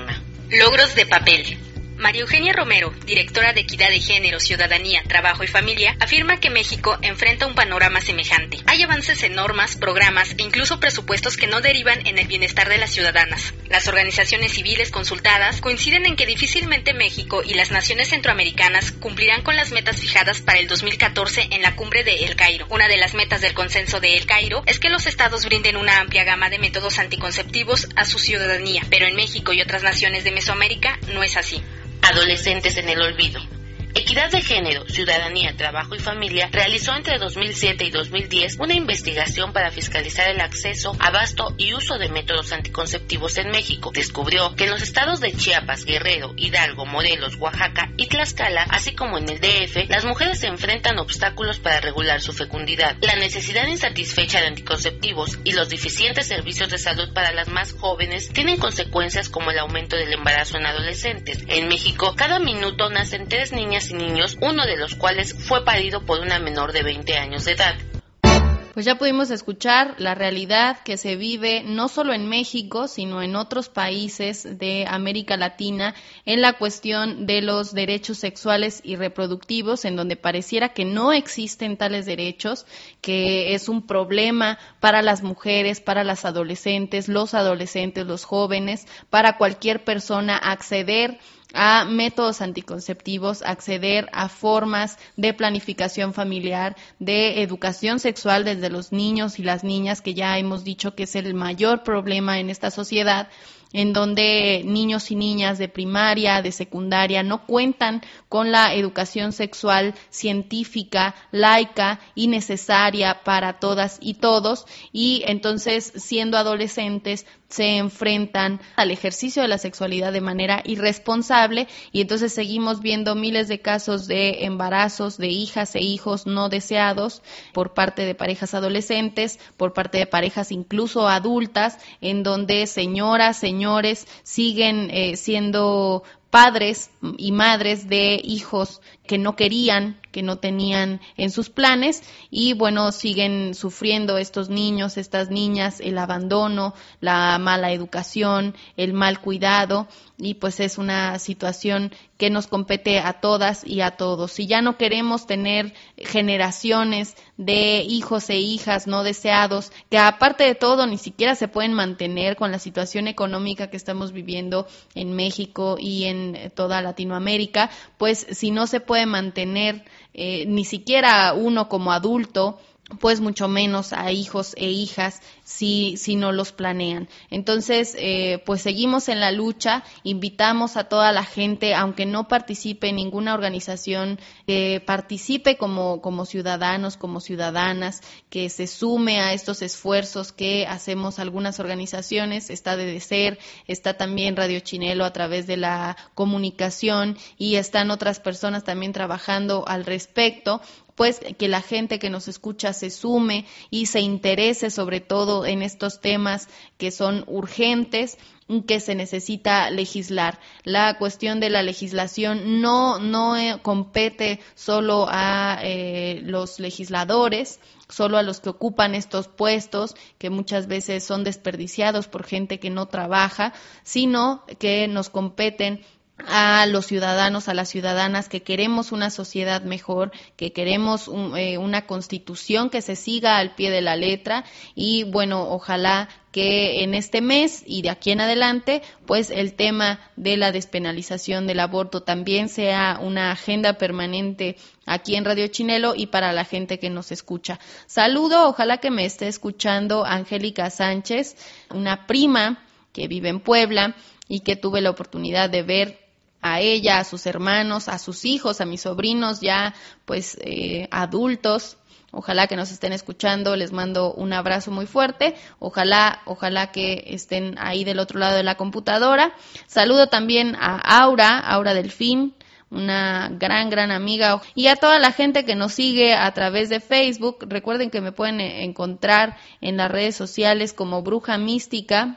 Logros de papel. María Eugenia Romero, directora de Equidad de Género, Ciudadanía, Trabajo y Familia, afirma que México enfrenta un panorama semejante. Hay avances en normas, programas e incluso presupuestos que no derivan en el bienestar de las ciudadanas. Las organizaciones civiles consultadas coinciden en que difícilmente México y las naciones centroamericanas cumplirán con las metas fijadas para el dos mil catorce en la cumbre de El Cairo. Una de las metas del consenso de El Cairo es que los estados brinden una amplia gama de métodos anticonceptivos a su ciudadanía, pero en México y otras naciones de Mesoamérica no es así.
Adolescentes en el olvido. Equidad de Género, Ciudadanía, Trabajo y Familia realizó entre dos mil siete y dos mil diez una investigación para fiscalizar el acceso, abasto y uso de métodos anticonceptivos en México. Descubrió que en los estados de Chiapas, Guerrero, Hidalgo, Morelos, Oaxaca y Tlaxcala, así como en el D F, las mujeres se enfrentan obstáculos para regular su fecundidad. La necesidad insatisfecha de anticonceptivos y los deficientes servicios de salud para las más jóvenes tienen consecuencias como el aumento del embarazo en adolescentes. En México, cada minuto nacen tres niñas y niños, uno de los cuales fue parido por una menor de veinte años de edad.
Pues ya pudimos escuchar la realidad que se vive no solo en México, sino en otros países de América Latina en la cuestión de los derechos sexuales y reproductivos, en donde pareciera que no existen tales derechos, que es un problema para las mujeres, para las adolescentes, los adolescentes, los jóvenes, para cualquier persona acceder a métodos anticonceptivos, acceder a formas de planificación familiar, de educación sexual desde los niños y las niñas, que ya hemos dicho que es el mayor problema en esta sociedad, en donde niños y niñas de primaria, de secundaria, no cuentan con la educación sexual científica, laica y necesaria para todas y todos, y entonces, siendo adolescentes, se enfrentan al ejercicio de la sexualidad de manera irresponsable, y entonces seguimos viendo miles de casos de embarazos de hijas e hijos no deseados por parte de parejas adolescentes, por parte de parejas incluso adultas, en donde señoras, señores siguen eh, siendo padres y madres de hijos que no querían, que no tenían en sus planes, y bueno, siguen sufriendo estos niños, estas niñas, el abandono, la mala educación, el mal cuidado, y pues es una situación que nos compete a todas y a todos. Si ya no queremos tener generaciones de hijos e hijas no deseados, que aparte de todo ni siquiera se pueden mantener con la situación económica que estamos viviendo en México y en toda Latinoamérica, pues si no se puede mantener eh, ni siquiera uno como adulto, pues mucho menos a hijos e hijas si, si no los planean. Entonces, eh, pues seguimos en la lucha, invitamos a toda la gente, aunque no participe en ninguna organización, que eh, participe como, como ciudadanos, como ciudadanas, que se sume a estos esfuerzos que hacemos algunas organizaciones. Está D D C E R, está también Radio Chinelo a través de la comunicación, y están otras personas también trabajando al respecto. Pues que la gente que nos escucha se sume y se interese sobre todo en estos temas que son urgentes, que se necesita legislar. La cuestión de la legislación no, no eh, compete solo a eh, los legisladores, solo a los que ocupan estos puestos, que muchas veces son desperdiciados por gente que no trabaja, sino que nos competen a los ciudadanos, a las ciudadanas, que queremos una sociedad mejor, que queremos un, eh, una constitución que se siga al pie de la letra, y bueno, ojalá que en este mes y de aquí en adelante, pues el tema de la despenalización del aborto también sea una agenda permanente aquí en Radio Chinelo y para la gente que nos escucha. Saludo, ojalá que me esté escuchando Angélica Sánchez, una prima que vive en Puebla y que tuve la oportunidad de ver a ella, a sus hermanos, a sus hijos, a mis sobrinos ya pues eh, adultos. Ojalá que nos estén escuchando, les mando un abrazo muy fuerte, ojalá, ojalá que estén ahí del otro lado de la computadora. Saludo también a Aura, Aura Delfín, una gran, gran amiga, y a toda la gente que nos sigue a través de Facebook. Recuerden que me pueden encontrar en las redes sociales como Bruja Mística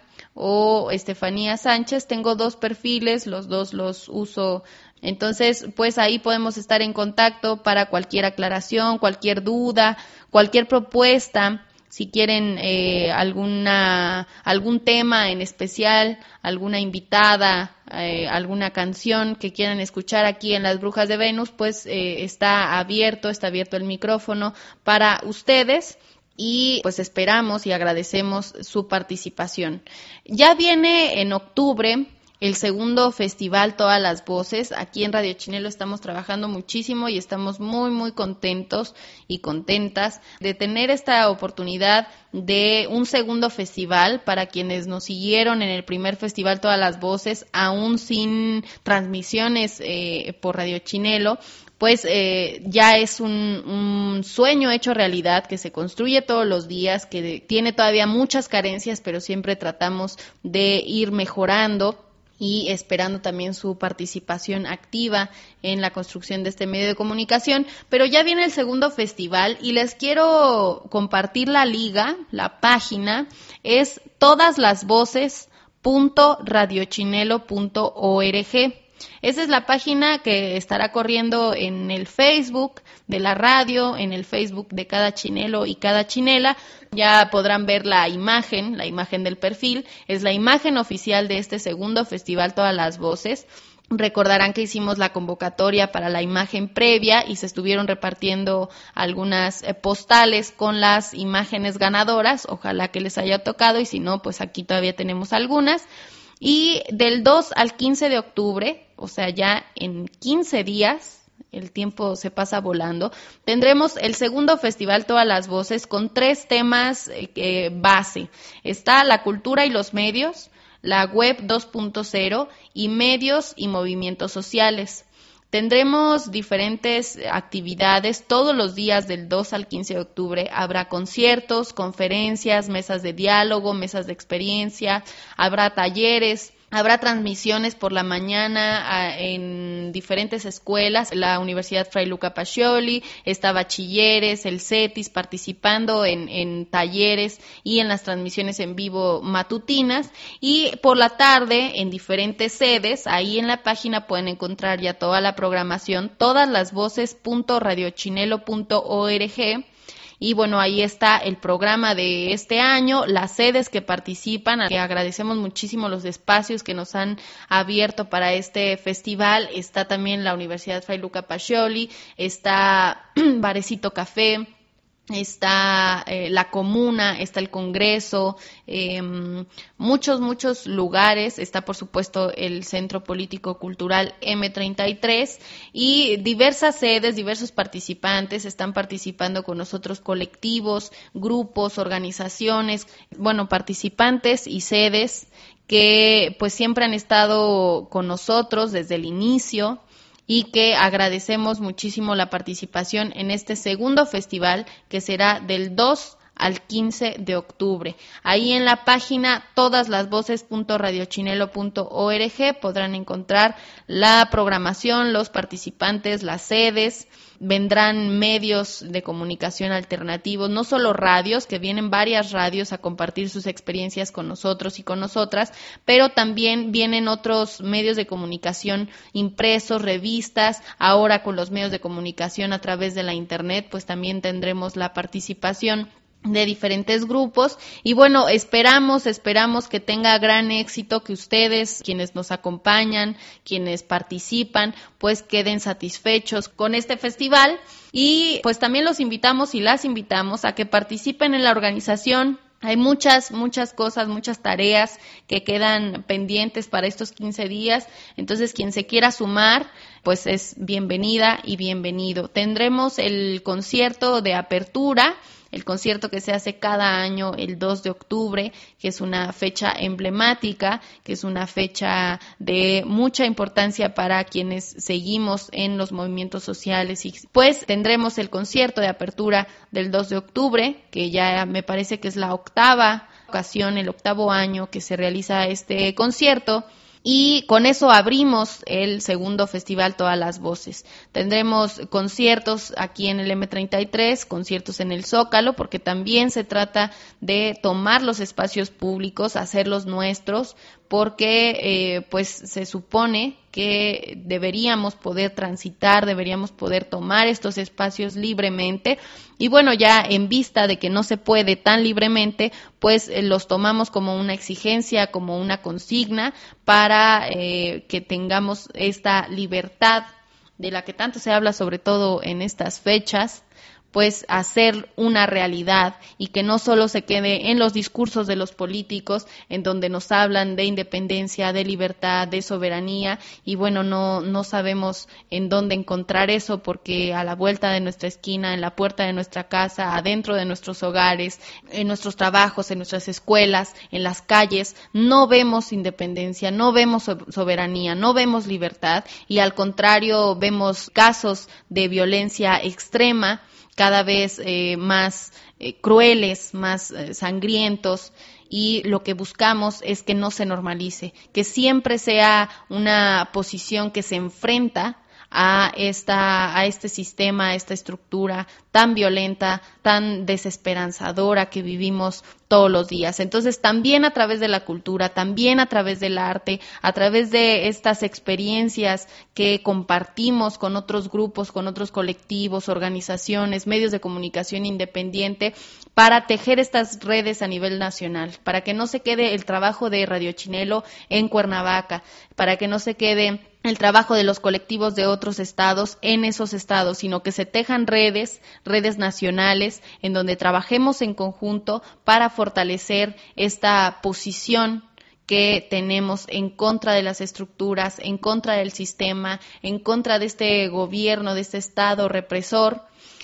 o Estefanía Sánchez. Tengo dos perfiles, los dos los uso. Entonces, pues ahí podemos estar en contacto para cualquier aclaración, cualquier duda, cualquier propuesta Si quieren eh, alguna algún tema en especial, alguna invitada, eh, alguna canción que quieran escuchar aquí en Las Brujas de Venus, pues eh, está abierto, está abierto el micrófono para ustedes y pues esperamos y agradecemos su participación. Ya viene en octubre el segundo festival Todas las Voces. Aquí en Radio Chinelo estamos trabajando muchísimo y estamos muy, muy contentos y contentas de tener esta oportunidad de un segundo festival para quienes nos siguieron en el primer festival Todas las Voces, aún sin transmisiones eh, por Radio Chinelo. Pues eh, ya es un, un sueño hecho realidad que se construye todos los días, que tiene todavía muchas carencias, pero siempre tratamos de ir mejorando y esperando también su participación activa en la construcción de este medio de comunicación. Pero ya viene el segundo festival y les quiero compartir la liga, la página, es todaslasvoces punto radiochinelo punto org. Esa es la página que estará corriendo en el Facebook de la radio, en el Facebook de cada chinelo y cada chinela. Ya podrán ver la imagen, la imagen del perfil. Es la imagen oficial de este segundo festival Todas las Voces. Recordarán que hicimos la convocatoria para la imagen previa y se estuvieron repartiendo algunas eh, postales con las imágenes ganadoras. Ojalá que les haya tocado y si no, pues aquí todavía tenemos algunas. Y del dos al quince de octubre, o sea, ya en quince días, el tiempo se pasa volando, tendremos el segundo festival Todas las Voces con tres temas eh, base. Está la cultura y los medios, la web dos punto cero y medios y movimientos sociales. Tendremos diferentes actividades todos los días del dos al quince de octubre. Habrá conciertos, conferencias, mesas de diálogo, mesas de experiencia, habrá talleres. Habrá transmisiones por la mañana a, en diferentes escuelas, la Universidad Fray Luca Pacioli, está Bachilleres, el CETIS participando en, en talleres y en las transmisiones en vivo matutinas. Y por la tarde en diferentes sedes, ahí en la página pueden encontrar ya toda la programación, todaslasvoces punto radiochinelo punto org. Y bueno, ahí está el programa de este año, las sedes que participan, que agradecemos muchísimo los espacios que nos han abierto para este festival. Está también la Universidad Fray Luca Pacioli, está Barecito Café, está eh, la comuna, está el Congreso, eh, muchos, muchos lugares, está por supuesto el Centro Político Cultural eme treinta y tres y diversas sedes, diversos participantes están participando con nosotros, colectivos, grupos, organizaciones, bueno, participantes y sedes que pues siempre han estado con nosotros desde el inicio y que agradecemos muchísimo la participación en este segundo festival que será del dos al quince de octubre. Ahí en la página todaslasvoces punto radiochinelo punto org podrán encontrar la programación, los participantes, las sedes. Vendrán medios de comunicación alternativos, no solo radios, que vienen varias radios a compartir sus experiencias con nosotros y con nosotras, pero también vienen otros medios de comunicación impresos, revistas. Ahora con los medios de comunicación a través de la internet, pues también tendremos la participación de diferentes grupos y bueno, esperamos, esperamos que tenga gran éxito, que ustedes, quienes nos acompañan, quienes participan, pues queden satisfechos con este festival y pues también los invitamos y las invitamos a que participen en la organización. Hay muchas, muchas cosas, muchas tareas que quedan pendientes para estos quince días, entonces quien se quiera sumar, pues es bienvenida y bienvenido. Tendremos el concierto de apertura, el concierto que se hace cada año el dos de octubre, que es una fecha emblemática, que es una fecha de mucha importancia para quienes seguimos en los movimientos sociales. Y pues tendremos el concierto de apertura del dos de octubre, que ya me parece que es la octava ocasión, el octavo año que se realiza este concierto. Y con eso abrimos el segundo festival Todas las Voces. Tendremos conciertos aquí en el eme treinta y tres, conciertos en el Zócalo, porque también se trata de tomar los espacios públicos, hacerlos nuestros, porque eh, pues se supone que deberíamos poder transitar, deberíamos poder tomar estos espacios libremente, y bueno, ya en vista de que no se puede tan libremente, pues eh, los tomamos como una exigencia, como una consigna para eh, que tengamos esta libertad de la que tanto se habla, sobre todo en estas fechas, pues hacer una realidad y que no solo se quede en los discursos de los políticos en donde nos hablan de independencia, de libertad, de soberanía, y bueno, no, no sabemos en dónde encontrar eso, porque a la vuelta de nuestra esquina, en la puerta de nuestra casa, adentro de nuestros hogares, en nuestros trabajos, en nuestras escuelas, en las calles, no vemos independencia, no vemos soberanía, no vemos libertad, y al contrario vemos casos de violencia extrema, cada vez eh, más eh, crueles, más eh, sangrientos, y lo que buscamos es que no se normalice, que siempre sea una posición que se enfrenta a esta a este sistema, a esta estructura tan violenta, tan desesperanzadora que vivimos todos los días. Entonces, también a través de la cultura, también a través del arte, a través de estas experiencias que compartimos con otros grupos, con otros colectivos, organizaciones, medios de comunicación independiente, para tejer estas redes a nivel nacional, para que no se quede el trabajo de Radio Chinelo en Cuernavaca, para que no se quede el trabajo de los colectivos de otros estados en esos estados, sino que se tejan redes, redes nacionales, en donde trabajemos en conjunto para fortalecer esta posición que tenemos en contra de las estructuras, en contra del sistema, en contra de este gobierno, de este estado represor,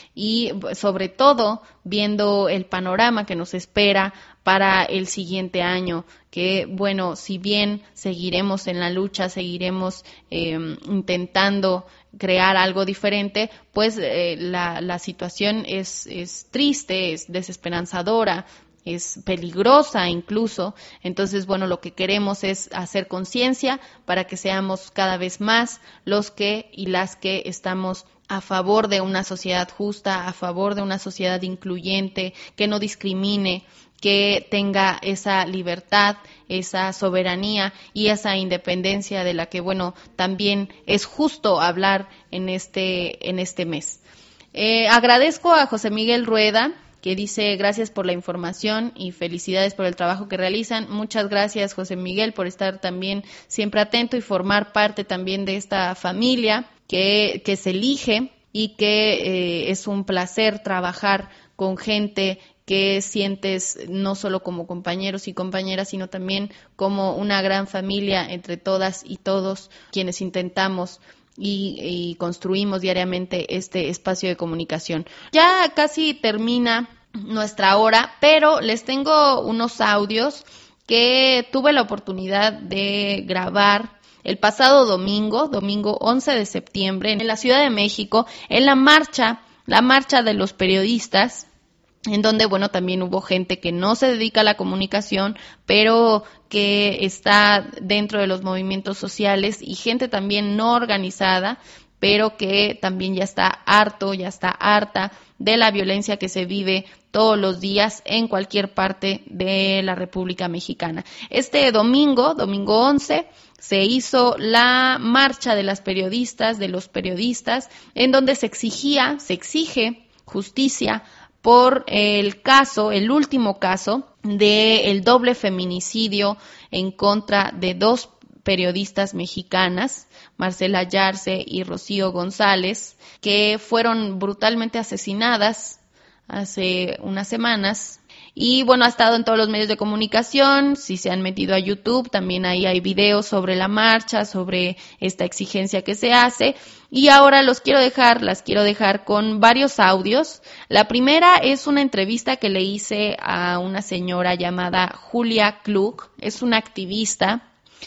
y sobre todo viendo el panorama que nos espera para el siguiente año, que bueno, si bien seguiremos en la lucha, seguiremos eh, intentando crear algo diferente, pues eh, la, la situación es, es triste, es desesperanzadora, es peligrosa incluso. Entonces, bueno, lo que queremos es hacer conciencia para que seamos cada vez más los que y las que estamos a favor de una sociedad justa, a favor de una sociedad incluyente, que no discrimine, que tenga esa libertad, esa soberanía y esa independencia de la que, bueno, también es justo hablar en este, en este mes. Eh, agradezco a José Miguel Rueda, que dice: gracias por la información y felicidades por el trabajo que realizan. Muchas gracias, José Miguel, por estar también siempre atento y formar parte también de esta familia que, que se elige, y que eh, es un placer trabajar con gente que sientes no solo como compañeros y compañeras, sino también como una gran familia entre todas y todos quienes intentamos y, y construimos diariamente este espacio de comunicación. Ya casi termina nuestra hora, pero les tengo unos audios que tuve la oportunidad de grabar el pasado domingo, domingo once de septiembre, en la Ciudad de México, en la marcha, la marcha de los periodistas, en donde, bueno, también hubo gente que no se dedica a la comunicación, pero que está dentro de los movimientos sociales, y gente también no organizada, pero que también ya está harto, ya está harta de la violencia que se vive todos los días en cualquier parte de la República Mexicana. Este domingo, domingo once, se hizo la marcha de las periodistas, de los periodistas, en donde se exigía, se exige justicia por el caso, el último caso del doble feminicidio en contra de dos periodistas mexicanas, Marcela Yarse y Rocío González, que fueron brutalmente asesinadas hace unas semanas. Y bueno, ha estado en todos los medios de comunicación. Si se han metido a YouTube, también ahí hay videos sobre la marcha, sobre esta exigencia que se hace. Y ahora los quiero dejar, las quiero dejar con varios audios. La primera es una entrevista que le hice a una señora llamada Julia Klug. Es una activista,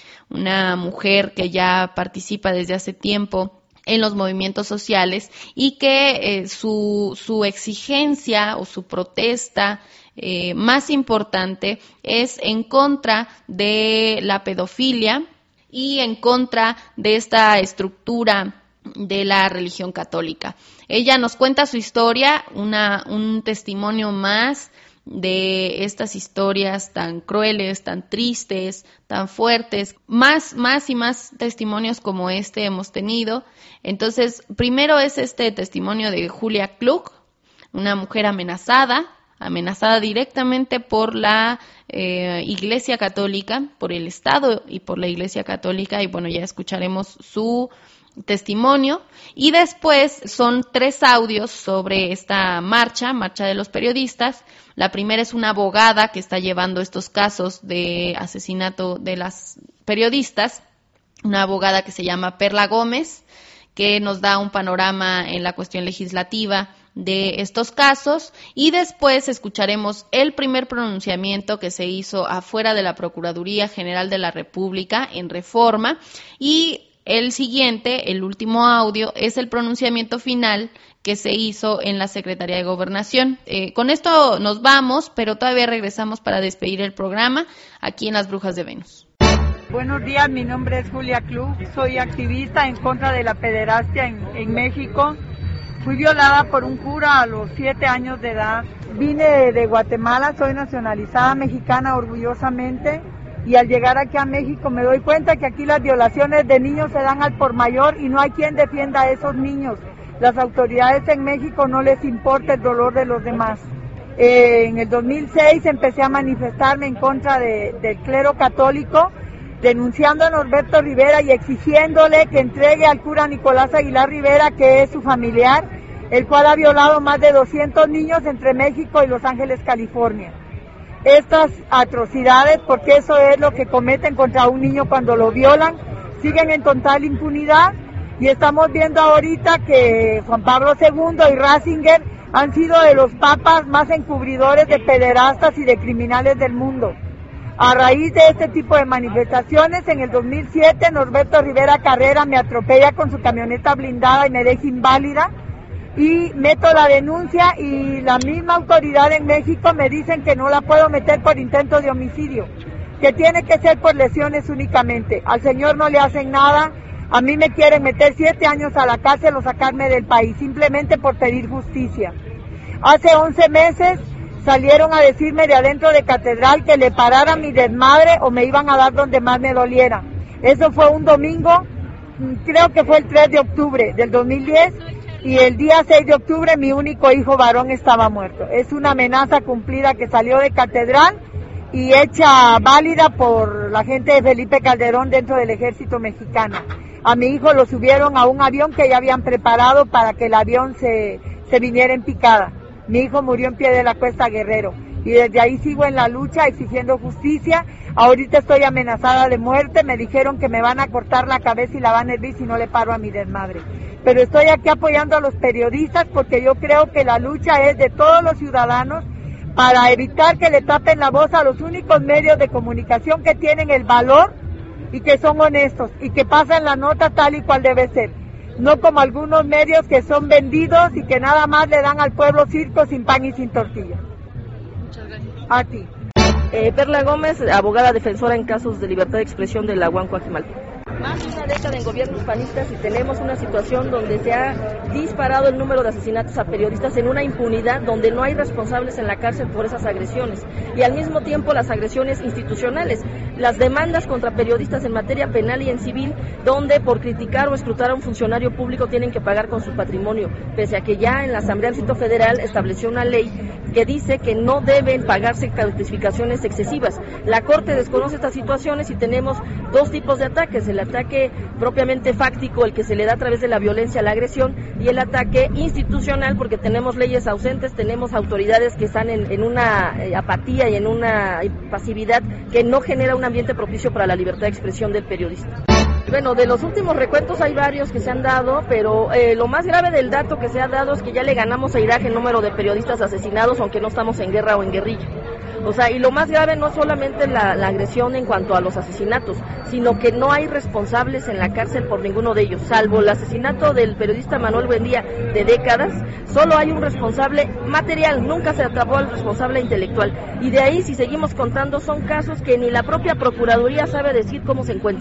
una mujer que ya participa desde hace tiempo en los movimientos sociales, y que eh, su, su exigencia o su protesta eh, más importante es en contra de la pedofilia y en contra de esta estructura de la religión católica. Ella nos cuenta su historia, una, un testimonio más de estas historias tan crueles, tan tristes, tan fuertes. Más, más y más testimonios como este hemos tenido. Entonces, primero es este testimonio de Julia Klug, una mujer amenazada, amenazada directamente por la eh, Iglesia Católica, por el Estado y por la Iglesia Católica, y bueno, ya escucharemos su testimonio. Y después son tres audios sobre esta marcha, marcha de los periodistas. La primera es una abogada que está llevando estos casos de asesinato de las periodistas, una abogada que se llama Perla Gómez, que nos da un panorama en la cuestión legislativa de estos casos, y después escucharemos el primer pronunciamiento que se hizo afuera de la Procuraduría General de la República en Reforma, y el siguiente, el último audio, es el pronunciamiento final que se hizo en la Secretaría de Gobernación. Eh, con esto nos vamos, pero todavía regresamos para despedir el programa aquí en Las Brujas de Venus.
Buenos días, mi nombre es Julia Klug, soy activista en contra de la pederastia en, en México. Fui violada por un cura a los siete años de edad. Vine de Guatemala, soy nacionalizada mexicana orgullosamente, y al llegar aquí a México me doy cuenta que aquí las violaciones de niños se dan al por mayor y no hay quien defienda a esos niños. Las autoridades en México no les importa el dolor de los demás. Eh, en el dos mil seis empecé a manifestarme en contra de, del clero católico, denunciando a Norberto Rivera y exigiéndole que entregue al cura Nicolás Aguilar Rivera, que es su familiar, el cual ha violado más de doscientos niños entre México y Los Ángeles, California. Estas atrocidades, porque eso es lo que cometen contra un niño cuando lo violan, siguen en total impunidad, y estamos viendo ahorita que Juan Pablo segundo y Ratzinger han sido de los papas más encubridores de pederastas y de criminales del mundo. A raíz de este tipo de manifestaciones, en el dos mil siete, Norberto Rivera Carrera me atropella con su camioneta blindada y me deja inválida, y meto la denuncia, y la misma autoridad en México me dicen que no la puedo meter por intento de homicidio, que tiene que ser por lesiones únicamente. Al señor no le hacen nada, a mí me quieren meter siete años a la cárcel o sacarme del país, simplemente por pedir justicia. Hace once meses salieron a decirme de adentro de Catedral que le parara mi desmadre o me iban a dar donde más me doliera. Eso fue un domingo, creo que fue el tres de octubre del dos mil diez, y el día seis de octubre mi único hijo varón estaba muerto. Es una amenaza cumplida que salió de Catedral y hecha válida por la gente de Felipe Calderón dentro del ejército mexicano. A mi hijo lo subieron a un avión que ya habían preparado para que el avión se, se viniera en picada. Mi hijo murió en pie de la Cuesta Guerrero, y desde ahí sigo en la lucha exigiendo justicia. Ahorita estoy amenazada de muerte, me dijeron que me van a cortar la cabeza y la van a hervir si no le paro a mi desmadre. Pero estoy aquí apoyando a los periodistas porque yo creo que la lucha es de todos los ciudadanos para evitar que le tapen la voz a los únicos medios de comunicación que tienen el valor y que son honestos y que pasan la nota tal y cual debe ser. No como algunos medios que son vendidos y que nada más le dan al pueblo circo sin pan y sin tortilla.
Muchas gracias.
A ti.
Eh, Perla Gómez, abogada defensora en casos de libertad de expresión de la Huancoajimalpa. Más de una década en gobiernos panistas y tenemos una situación donde se ha disparado el número de asesinatos a periodistas en una impunidad donde no hay responsables en la cárcel por esas agresiones, y al mismo tiempo las agresiones institucionales, las demandas contra periodistas en materia penal y en civil, donde por criticar o escrutar a un funcionario público tienen que pagar con su patrimonio, pese a que ya en la Asamblea del Distrito Federal estableció una ley que dice que no deben pagarse gratificaciones excesivas. La Corte desconoce estas situaciones y tenemos dos tipos de ataques: el ataque propiamente fáctico, el que se le da a través de la violencia, la agresión, y el ataque institucional, porque tenemos leyes ausentes, tenemos autoridades que están en, en una eh, apatía y en una pasividad que no genera un ambiente propicio para la libertad de expresión del periodista. Bueno, de los últimos recuentos hay varios que se han dado, pero eh, lo más grave del dato que se ha dado es que ya le ganamos a Irak el número de periodistas asesinados, aunque no estamos en guerra o en guerrilla. O sea, y lo más grave no es solamente la, la agresión en cuanto a los asesinatos, sino que no hay responsables en la cárcel por ninguno de ellos, salvo el asesinato del periodista Manuel Buendía de décadas. Solo hay un responsable material, nunca se atrapó al responsable intelectual, y de ahí, si seguimos contando, son casos que ni la propia Procuraduría sabe decir cómo se encuentran.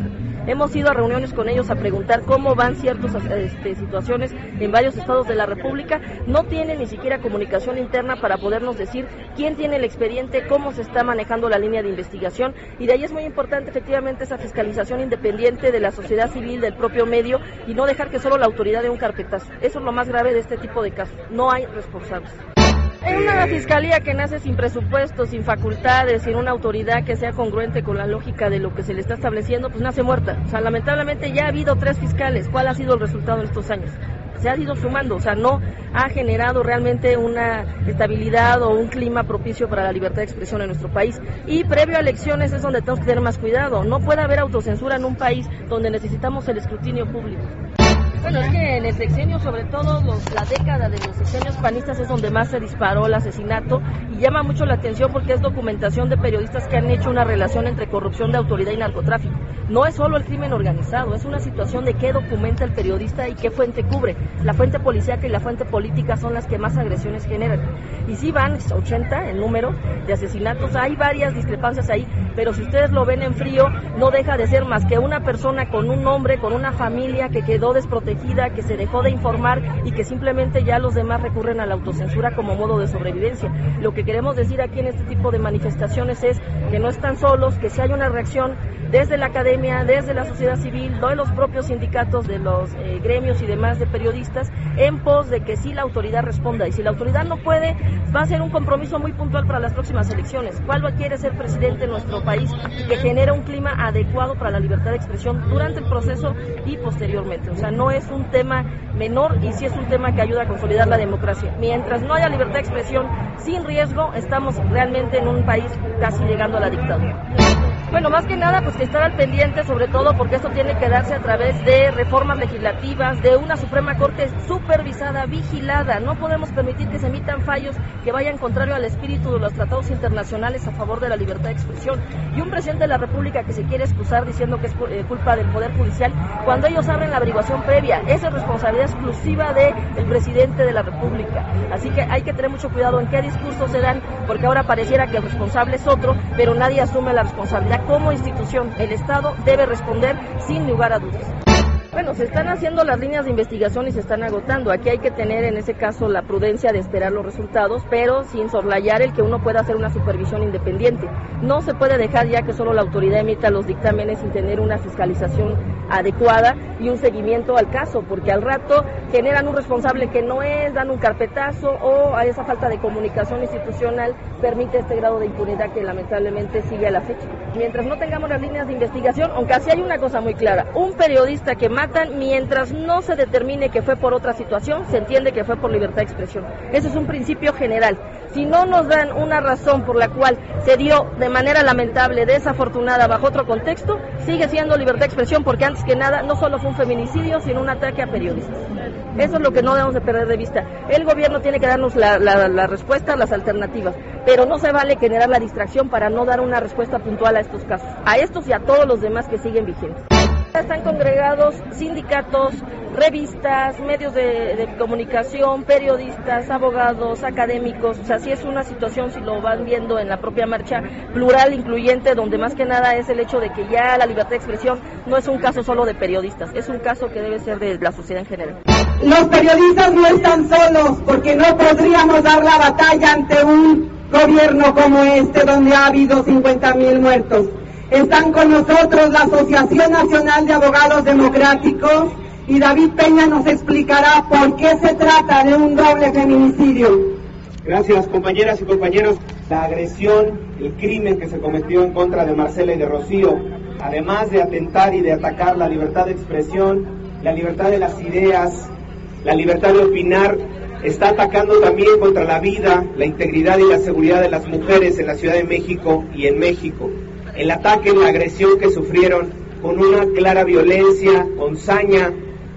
Hemos ido a reuniones con ellos a preguntar cómo van ciertas este, situaciones en varios estados de la República. No tienen ni siquiera comunicación interna para podernos decir quién tiene el expediente, cómo se está manejando la línea de investigación, y de ahí es muy importante efectivamente esa fiscalización independiente de la sociedad civil, del propio medio, y no dejar que solo la autoridad dé un carpetazo. Eso es lo más grave de este tipo de casos. No hay responsables. En una fiscalía que nace sin presupuesto, sin facultades, sin una autoridad que sea congruente con la lógica de lo que se le está estableciendo, pues nace muerta. O sea, lamentablemente ya ha habido tres fiscales. ¿Cuál ha sido el resultado en estos años? Se ha ido sumando, o sea, no ha generado realmente una estabilidad o un clima propicio para la libertad de expresión en nuestro país. Y previo a elecciones es donde tenemos que tener más cuidado. No puede haber autocensura en un país donde necesitamos el escrutinio público. Bueno, es que en el sexenio, sobre todo los, la década de los sexenios panistas, es donde más se disparó el asesinato, y llama mucho la atención porque es documentación de periodistas que han hecho una relación entre corrupción de autoridad y narcotráfico. No es solo el crimen organizado, es una situación de qué documenta el periodista y qué fuente cubre. La fuente policíaca y la fuente política son las que más agresiones generan. Y sí van ochenta el número de asesinatos, hay varias discrepancias ahí, pero si ustedes lo ven en frío, no deja de ser más que una persona con un nombre, con una familia que quedó desprotegida, que se dejó de informar y que simplemente ya los demás recurren a la autocensura como modo de sobrevivencia. Lo que queremos decir aquí en este tipo de manifestaciones es que no están solos, que si hay una reacción desde la academia, desde la sociedad civil, de los propios sindicatos, de los eh, gremios y demás de periodistas, en pos de que sí la autoridad responda. Y si la autoridad no puede, va a ser un compromiso muy puntual para las próximas elecciones. ¿Cuál quiere ser presidente en nuestro país que genere un clima adecuado para la libertad de expresión durante el proceso y posteriormente? O sea, no es un tema menor y sí es un tema que ayuda a consolidar la democracia. Mientras no haya libertad de expresión sin riesgo, estamos realmente en un país casi llegando a la dictadura. Bueno, más que nada, pues que estar al pendiente, sobre todo porque esto tiene que darse a través de reformas legislativas, de una Suprema Corte supervisada, vigilada. No podemos permitir que se emitan fallos que vayan contrario al espíritu de los tratados internacionales a favor de la libertad de expresión. Y un presidente de la República que se quiere excusar diciendo que es culpa del Poder Judicial, cuando ellos abren la averiguación previa. Esa es responsabilidad exclusiva del presidente de la República. Así que hay que tener mucho cuidado en qué discursos se dan, porque ahora pareciera que el responsable es otro, pero nadie asume la responsabilidad. Como institución, el Estado debe responder sin lugar a dudas. Bueno, se están haciendo las líneas de investigación y se están agotando. Aquí hay que tener en ese caso la prudencia de esperar los resultados, pero sin soslayar el que uno pueda hacer una supervisión independiente. No se puede dejar ya que solo la autoridad emita los dictámenes sin tener una fiscalización adecuada y un seguimiento al caso, porque al rato generan un responsable que no es, dan un carpetazo, o a esa falta de comunicación institucional permite este grado de impunidad que lamentablemente sigue a la fecha. Mientras no tengamos las líneas de investigación, aunque así hay una cosa muy clara, un periodista que matan, mientras no se determine que fue por otra situación, se entiende que fue por libertad de expresión. Ese es un principio general. Si no nos dan una razón por la cual se dio de manera lamentable, desafortunada, bajo otro contexto, sigue siendo libertad de expresión, porque antes que nada no solo fue un feminicidio, sino un ataque a periodistas. Eso es lo que no debemos de perder de vista. El gobierno tiene que darnos la, la, la respuesta, las alternativas, pero no se vale generar la distracción para no dar una respuesta puntual a estos casos, a estos y a todos los demás que siguen vigentes. Están congregados sindicatos, revistas, medios de, de comunicación, periodistas, abogados, académicos. O sea, sí es una situación, si lo van viendo en la propia marcha, plural, incluyente, donde más que nada es el hecho de que ya la libertad de expresión no es un caso solo de periodistas, es un caso que debe ser de la sociedad en general.
Los periodistas no están solos, porque no podríamos dar la batalla ante un gobierno como este, donde ha habido cincuenta mil muertos. Están con nosotros la Asociación Nacional de Abogados Democráticos y David Peña nos explicará por qué se trata de un doble feminicidio.
Gracias, compañeras y compañeros. La agresión, el crimen que se cometió en contra de Marcela y de Rocío, además de atentar y de atacar la libertad de expresión, la libertad de las ideas, la libertad de opinar, está atacando también contra la vida, la integridad y la seguridad de las mujeres en la Ciudad de México y en México. El ataque, la agresión que sufrieron con una clara violencia, con saña,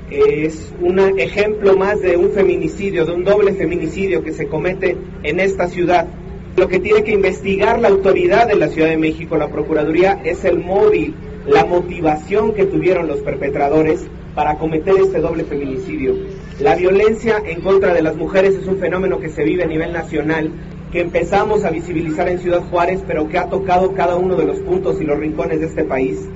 es un ejemplo más de un feminicidio, de un doble feminicidio que se comete en esta ciudad. Lo que tiene que investigar la autoridad de la Ciudad de México, la Procuraduría, es el móvil, la motivación que tuvieron los perpetradores para cometer este doble feminicidio. La violencia en contra de las mujeres es un fenómeno que se vive a nivel nacional, que empezamos a visibilizar en Ciudad Juárez, pero que ha tocado cada uno de los puntos y los rincones de este país.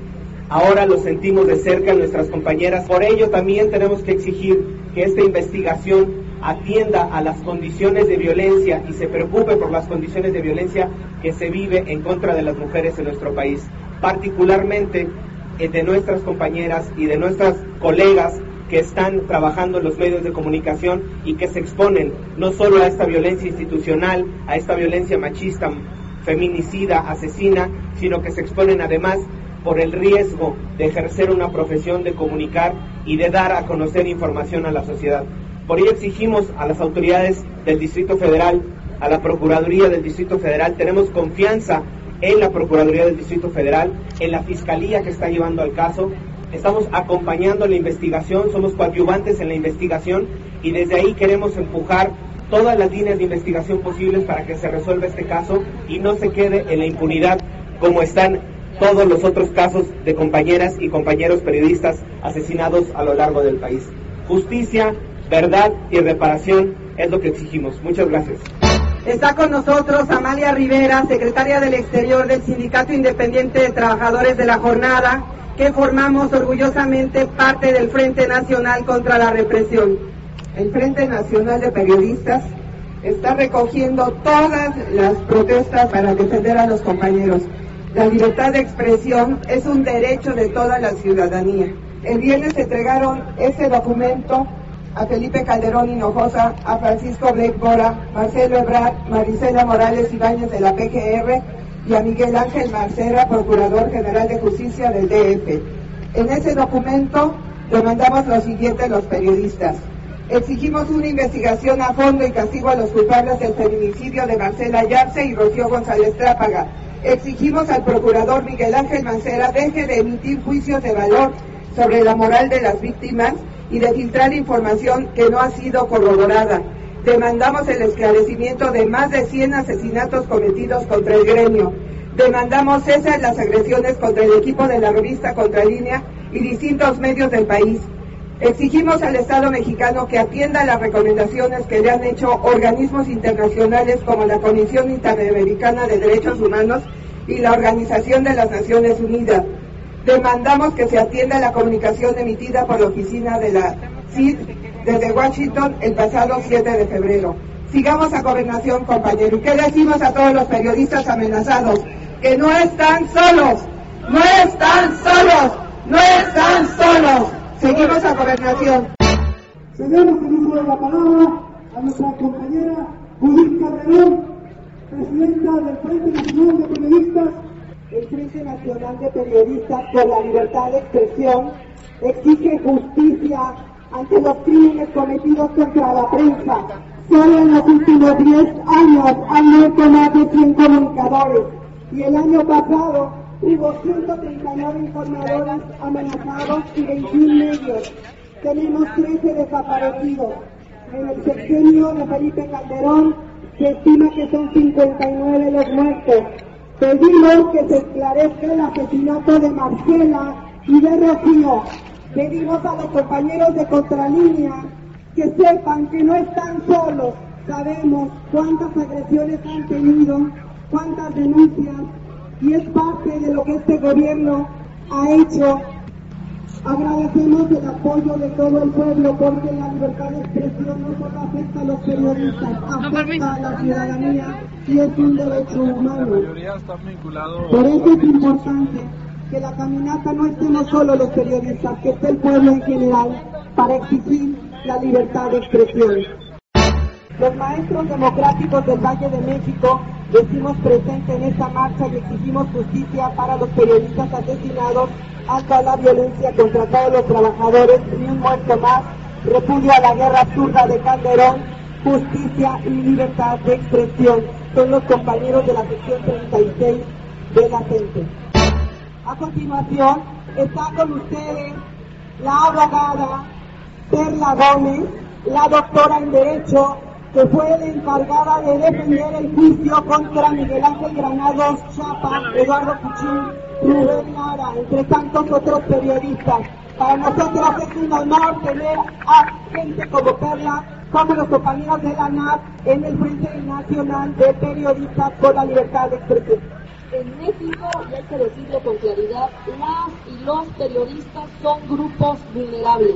ahora lo sentimos de cerca en nuestras compañeras. Por ello también tenemos que exigir que esta investigación atienda a las condiciones de violencia y se preocupe por las condiciones de violencia que se vive en contra de las mujeres en nuestro país, particularmente de nuestras compañeras y de nuestras colegas que están trabajando en los medios de comunicación y que se exponen no solo a esta violencia institucional, a esta violencia machista, feminicida, asesina, sino que se exponen además por el riesgo de ejercer una profesión de comunicar y de dar a conocer información a la sociedad. Por ello exigimos a las autoridades del Distrito Federal, a la Procuraduría del Distrito Federal, tenemos confianza en la Procuraduría del Distrito Federal, en la Fiscalía que está llevando al caso. Estamos acompañando la investigación, somos coadyuvantes en la investigación y desde ahí queremos empujar todas las líneas de investigación posibles para que se resuelva este caso y no se quede en la impunidad como están todos los otros casos de compañeras y compañeros periodistas asesinados a lo largo del país. Justicia, verdad y reparación es lo que exigimos. Muchas gracias.
Está con nosotros Amalia Rivera, secretaria del Exterior del Sindicato Independiente de Trabajadores de la Jornada, que formamos orgullosamente parte del Frente Nacional contra la Represión.
El Frente Nacional de Periodistas está recogiendo todas las protestas para defender a los compañeros. La libertad de expresión es un derecho de toda la ciudadanía. El viernes se entregaron ese documento a Felipe Calderón Hinojosa, a Francisco Blake Bora, Marcelo Ebrard, Marisela Morales Ibáñez de la P G R y a Miguel Ángel Marcera, Procurador General de Justicia del D F. En ese documento demandamos lo siguiente a los periodistas. Exigimos una investigación a fondo y castigo a los culpables del feminicidio de Marcela Yarse y Rocío González Trápaga. Exigimos al Procurador Miguel Ángel Mancera deje de emitir juicios de valor sobre la moral de las víctimas y de filtrar información que no ha sido corroborada. Demandamos el esclarecimiento de más de cien asesinatos cometidos contra el gremio. Demandamos cesar las agresiones contra el equipo de la revista Contralínea y distintos medios del país. Exigimos al Estado mexicano que atienda las recomendaciones que le han hecho organismos internacionales como la Comisión Interamericana de Derechos Humanos y la Organización de las Naciones Unidas. Demandamos que se atienda la comunicación emitida por la oficina de la C I D desde Washington el pasado siete de febrero. Sigamos a Gobernación, compañero. ¿Y qué decimos a todos los periodistas amenazados? Que no están solos, no están solos, no están solos. Seguimos a Gobernación.
Cedemos el uso de la palabra a nuestra compañera Judith Calderón, presidenta del Frente Nacional de Periodistas.
El Frente Nacional de Periodistas por la Libertad de Expresión exige justicia ante los crímenes cometidos contra la prensa. Solo en los últimos diez años han muerto más de cien comunicadores y el año pasado hubo ciento treinta y nueve informadores amenazados y veintiún medios. Tenemos trece desaparecidos. En el sexenio de Felipe Calderón se estima que son cincuenta y nueve los muertos. Pedimos que se esclarezca el asesinato de Marcela y de Rocío. Pedimos a los compañeros de Contralínea que sepan que no están solos. Sabemos cuántas agresiones han tenido, cuántas denuncias, y es parte de lo que este gobierno ha hecho. Agradecemos el apoyo de todo el pueblo porque la libertad de expresión no solo afecta a los periodistas, afecta a la ciudadanía y es un derecho humano. Por eso es importante que la caminata no estemos solo los periodistas, que esté el pueblo en general para exigir la libertad de expresión. Los maestros democráticos del Valle de México decimos presente en esta marcha y exigimos justicia para los periodistas asesinados, alta la violencia contra todos los trabajadores, ni un muerto más, repudio a la guerra absurda de Calderón, justicia y libertad de expresión. Son los compañeros de la sección treinta y seis de la gente. A continuación está con ustedes la abogada Perla Gómez, la doctora en Derecho, que fue la encargada de defender el juicio contra Miguel Ángel Granados Chapa, Eduardo Puchín, Rubén Lara, entre tantos otros periodistas. Para nosotros es un honor tener a gente como Perla, como los compañeros de la N A P en el Frente Nacional de Periodistas por la Libertad de Expresión.
En México, y hay que decirlo con claridad, las y los periodistas son grupos vulnerables.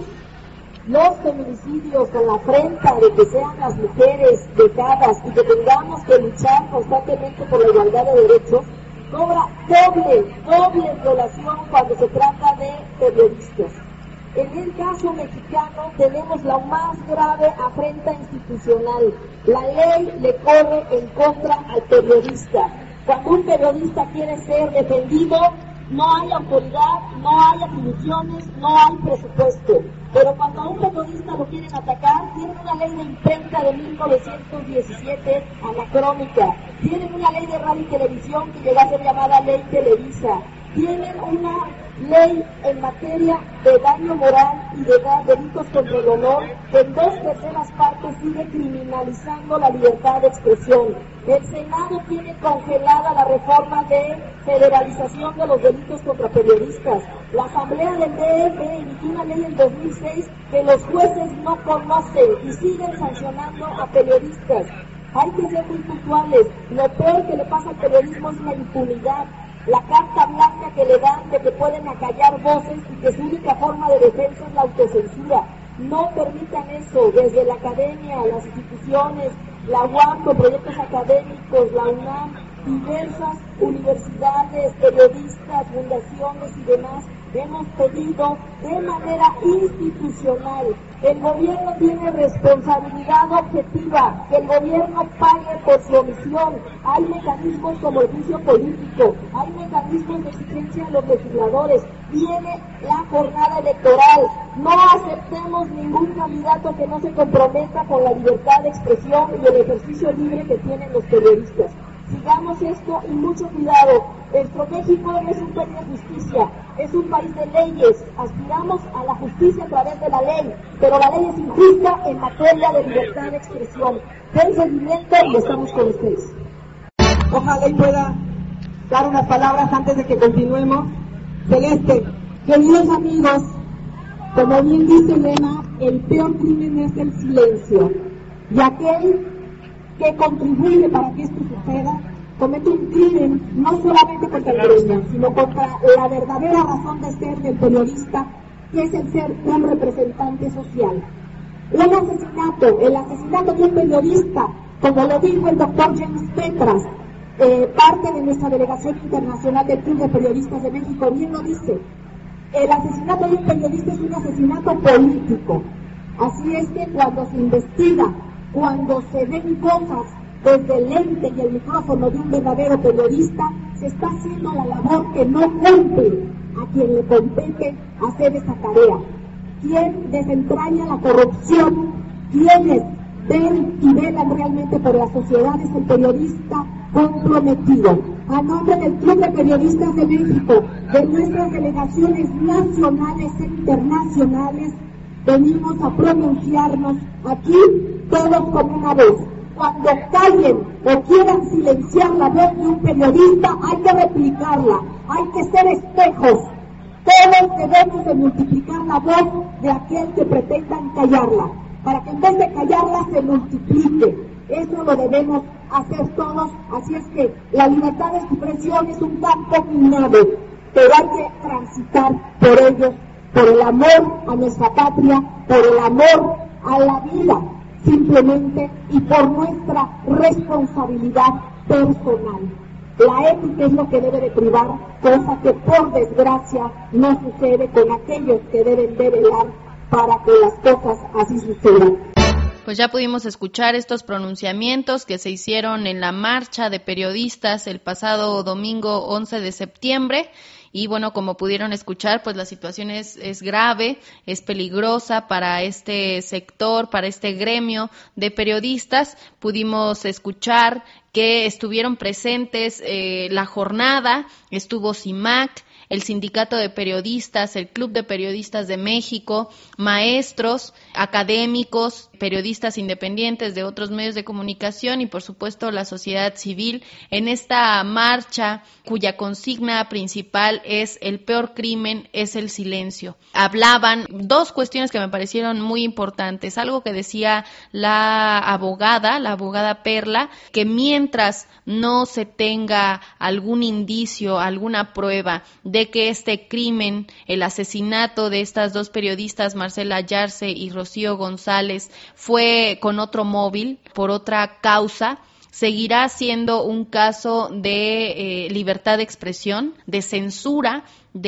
Los feminicidios con la afrenta de que sean las mujeres dejadas y que tengamos que luchar constantemente por la igualdad de derechos, cobra doble, doble violación cuando se trata de periodistas. En el caso mexicano tenemos la más grave afrenta institucional. La ley le corre en contra al periodista. Cuando un periodista quiere ser defendido, no hay autoridad, no hay atribuciones, no hay presupuesto. Pero cuando a un periodista lo quieren atacar, tienen una ley de imprenta de mil novecientos diecisiete anacrónica, tienen una ley de radio y televisión que llegó a ser llamada Ley Televisa, tienen una ley en materia de daño moral y de delitos contra el honor que en dos terceras partes sigue criminalizando la libertad de expresión. El Senado tiene congelada la reforma de federalización de los delitos contra periodistas. La Asamblea del D F emitió una ley en dos mil seis que los jueces no conocen y siguen sancionando a periodistas. Hay que ser muy puntuales. Lo peor que le pasa al periodismo es la impunidad. La carta blanca que le dan de que pueden acallar voces y que su única forma de defensa es la autocensura. No permitan eso desde la academia, las instituciones, la U A M con proyectos académicos, la UNAM, diversas universidades, periodistas, fundaciones y demás. Hemos pedido de manera institucional, el gobierno tiene responsabilidad objetiva, que el gobierno pague por su omisión. Hay mecanismos como el juicio político, hay mecanismos de exigencia a los legisladores, viene la jornada electoral, no aceptemos ningún candidato que no se comprometa con la libertad de expresión y el ejercicio libre que tienen los periodistas. Sigamos esto y mucho cuidado. Nuestro México no es un país de justicia, es un país de leyes. Aspiramos a la justicia a través de la ley, pero la ley es injusta en materia de libertad de expresión. Den seguimiento y estamos con ustedes.
Ojalá y pueda dar unas palabras antes de que continuemos. Celeste, queridos amigos, como bien dice Elena, el peor crimen es el silencio. Y aquel que contribuye para que esto suceda, comete un crimen no solamente contra el gremio, sino contra la verdadera razón de ser del periodista, que es el ser un representante social. Un asesinato, el asesinato de un periodista, como lo dijo el doctor James Petras, eh, parte de nuestra delegación internacional del Club de Periodistas de México, bien lo dice, el asesinato de un periodista es un asesinato político. Así es que cuando se investiga, cuando se ven cosas desde el lente y el micrófono de un verdadero periodista, se está haciendo la labor que no cumple a quien le compete hacer esa tarea. Quien desentraña la corrupción, quienes ven y velan realmente por la sociedad es el periodista comprometido. A nombre del Club de Periodistas de México, de nuestras delegaciones nacionales e internacionales, venimos a pronunciarnos aquí todos con una voz. Cuando callen o quieran silenciar la voz de un periodista, hay que replicarla, hay que ser espejos. Todos debemos de multiplicar la voz de aquel que pretendan callarla, para que en vez de callarla se multiplique. Eso lo debemos hacer todos, así es que la libertad de expresión es un campo minado, pero hay que transitar por ellos, por el amor a nuestra patria, por el amor a la vida, simplemente, y por nuestra responsabilidad personal. La ética es lo que debe de privar, cosa que por desgracia no sucede con aquellos que deben de velar para que las cosas así sucedan.
Pues ya pudimos escuchar estos pronunciamientos que se hicieron en la marcha de periodistas el pasado domingo once de septiembre. Y bueno, como pudieron escuchar, pues la situación es, es grave, es peligrosa para este sector, para este gremio de periodistas. Pudimos escuchar que estuvieron presentes eh, la jornada, estuvo CIMAC, el Sindicato de Periodistas, el Club de Periodistas de México, maestros, académicos, periodistas independientes de otros medios de comunicación y por supuesto la sociedad civil en esta marcha cuya consigna principal es el peor crimen es el silencio. Hablaban dos cuestiones que me parecieron muy importantes, algo que decía la abogada, la abogada Perla, que mientras no se tenga algún indicio, alguna prueba de que este crimen, el asesinato de estas dos periodistas, Marcela Yarse y Rocío González, fue con otro móvil, por otra causa, seguirá siendo un caso de eh, libertad de expresión, de censura,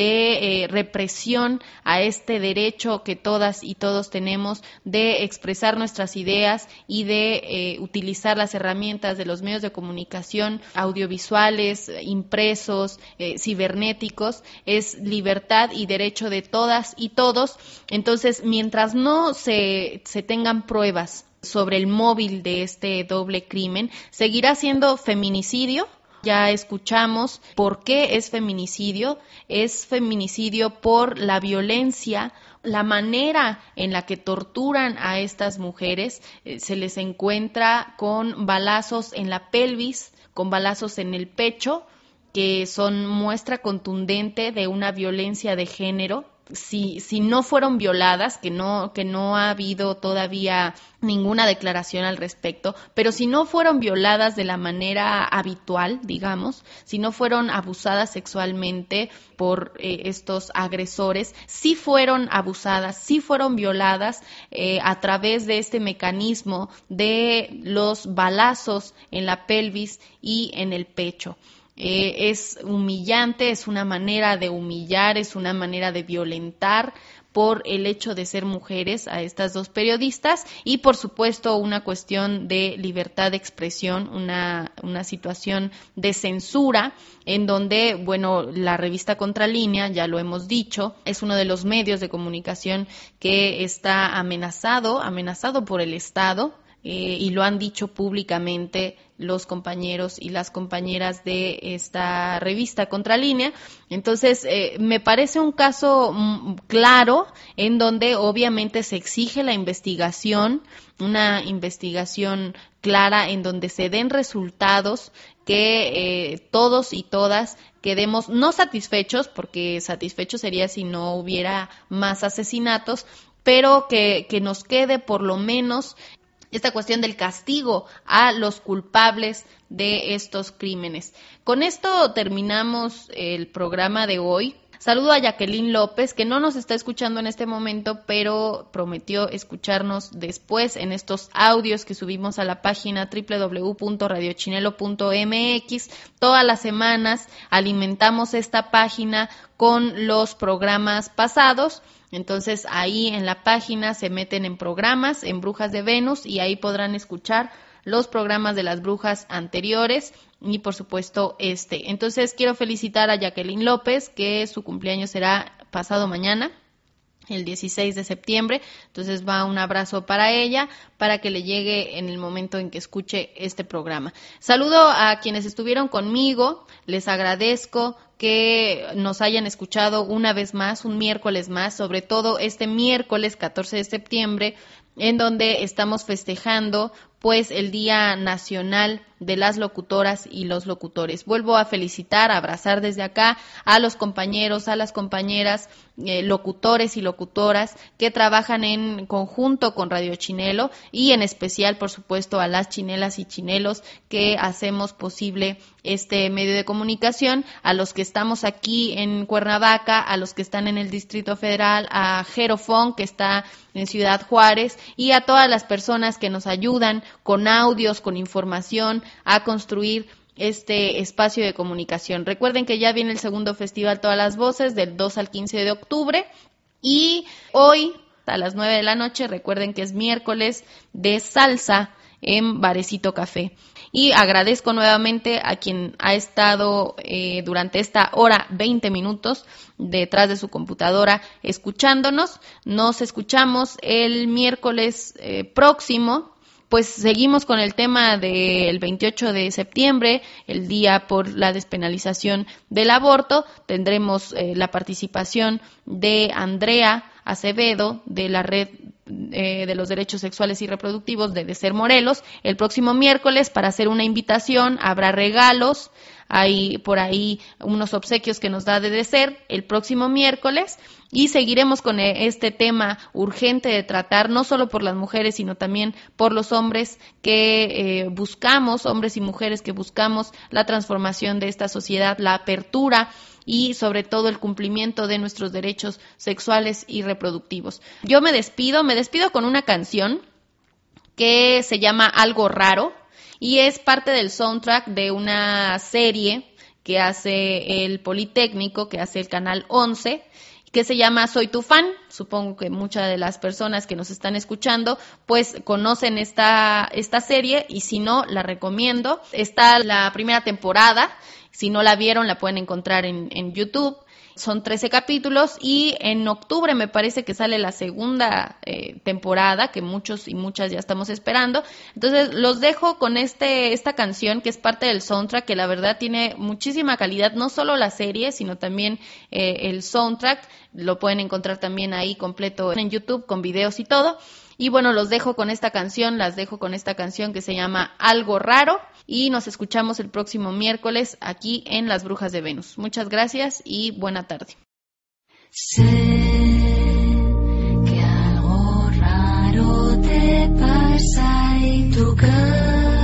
de eh, represión a este derecho que todas y todos tenemos de expresar nuestras ideas y de eh, utilizar las herramientas de los medios de comunicación audiovisuales, impresos, eh, cibernéticos. Es libertad y derecho de todas y todos. Entonces, mientras no se, se tengan pruebas sobre el móvil de este doble crimen, seguirá siendo feminicidio. Ya escuchamos por qué es feminicidio. Es feminicidio por la violencia, la manera en la que torturan a estas mujeres. Eh, se les encuentra con balazos en la pelvis, con balazos en el pecho, que son muestra contundente de una violencia de género. Si, si no fueron violadas, que no, que no ha habido todavía ninguna declaración al respecto, pero si no fueron violadas de la manera habitual, digamos, si no fueron abusadas sexualmente por eh, estos agresores, sí fueron abusadas, sí fueron violadas eh, a través de este mecanismo de los balazos en la pelvis y en el pecho. Eh, es humillante, es una manera de humillar, es una manera de violentar por el hecho de ser mujeres a estas dos periodistas y por supuesto una cuestión de libertad de expresión, una, una situación de censura en donde, bueno, la revista Contralínea, ya lo hemos dicho, es uno de los medios de comunicación que está amenazado, amenazado por el Estado. Eh, y lo han dicho públicamente los compañeros y las compañeras de esta revista Contralínea. Entonces, eh, me parece un caso mm, claro en donde obviamente se exige la investigación, una investigación clara en donde se den resultados que eh, todos y todas quedemos no satisfechos, porque satisfechos sería si no hubiera más asesinatos, pero que, que nos quede por lo menos esta cuestión del castigo a los culpables de estos crímenes. Con esto terminamos el programa de hoy. Saludo a Jacqueline López, que no nos está escuchando en este momento, pero prometió escucharnos después en estos audios que subimos a la página doble u doble u doble u punto radio chinelo punto m x. Todas las semanas alimentamos esta página con los programas pasados. Entonces ahí en la página se meten en programas, en Brujas de Venus, y ahí podrán escuchar los programas de las brujas anteriores y por supuesto este. Entonces quiero felicitar a Jacqueline López, que su cumpleaños será pasado mañana, el dieciséis de septiembre, entonces va un abrazo para ella, para que le llegue en el momento en que escuche este programa. Saludo a quienes estuvieron conmigo, les agradezco que nos hayan escuchado una vez más, un miércoles más, sobre todo este miércoles catorce de septiembre, en donde estamos festejando pues el Día Nacional de las Locutoras y los Locutores. Vuelvo a felicitar, a abrazar desde acá a los compañeros, a las compañeras, eh, locutores y locutoras que trabajan en conjunto con Radio Chinelo y en especial, por supuesto, a las chinelas y chinelos que hacemos posible este medio de comunicación, a los que estamos aquí en Cuernavaca, a los que están en el Distrito Federal, a Jerofón, que está en Ciudad Juárez, y a todas las personas que nos ayudan con audios, con información, a construir este espacio de comunicación. Recuerden que ya viene el segundo Festival Todas las Voces, del dos al quince de octubre, y hoy a las nueve de la noche, recuerden que es miércoles de salsa en Barecito Café. Y agradezco nuevamente a quien ha estado eh, durante esta hora veinte minutos detrás de su computadora escuchándonos. Nos escuchamos el miércoles eh, próximo. Pues seguimos con el tema del veintiocho de septiembre, el día por la despenalización del aborto. Tendremos eh, la participación de Andrea Acevedo de la red eh, de los derechos sexuales y reproductivos de Deser Morelos, el próximo miércoles para hacer una invitación. Habrá regalos, hay por ahí unos obsequios que nos da de Deser el próximo miércoles, y seguiremos con este tema urgente de tratar, no solo por las mujeres, sino también por los hombres que eh, buscamos, hombres y mujeres que buscamos la transformación de esta sociedad, la apertura y sobre todo el cumplimiento de nuestros derechos sexuales y reproductivos. Yo me despido, me despido con una canción que se llama Algo Raro y es parte del soundtrack de una serie que hace el Politécnico, que hace el Canal once, que se llama Soy tu fan. Supongo que muchas de las personas que nos están escuchando pues conocen esta, esta serie, y si no, la recomiendo. Está la primera temporada, si no la vieron la pueden encontrar en, en YouTube. Son trece capítulos y en octubre me parece que sale la segunda eh, temporada, que muchos y muchas ya estamos esperando. Entonces los dejo con este esta canción que es parte del soundtrack, que la verdad tiene muchísima calidad, no solo la serie, sino también eh, el soundtrack. Lo pueden encontrar también ahí completo en YouTube con videos y todo. Y bueno, los dejo con esta canción, las dejo con esta canción que se llama Algo Raro, y nos escuchamos el próximo miércoles aquí en Las Brujas de Venus. Muchas gracias y buena tarde.
Sé que algo raro te pasa y tú callas.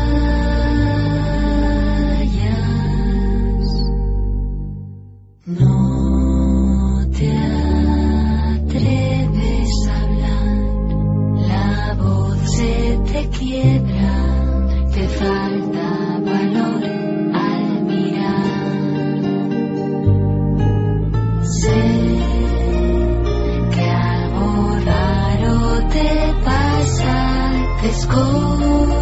No te atreves a hablar, la voz se te quiebra, te falta valor al mirar. Sé que algo raro te pasa, te escondes,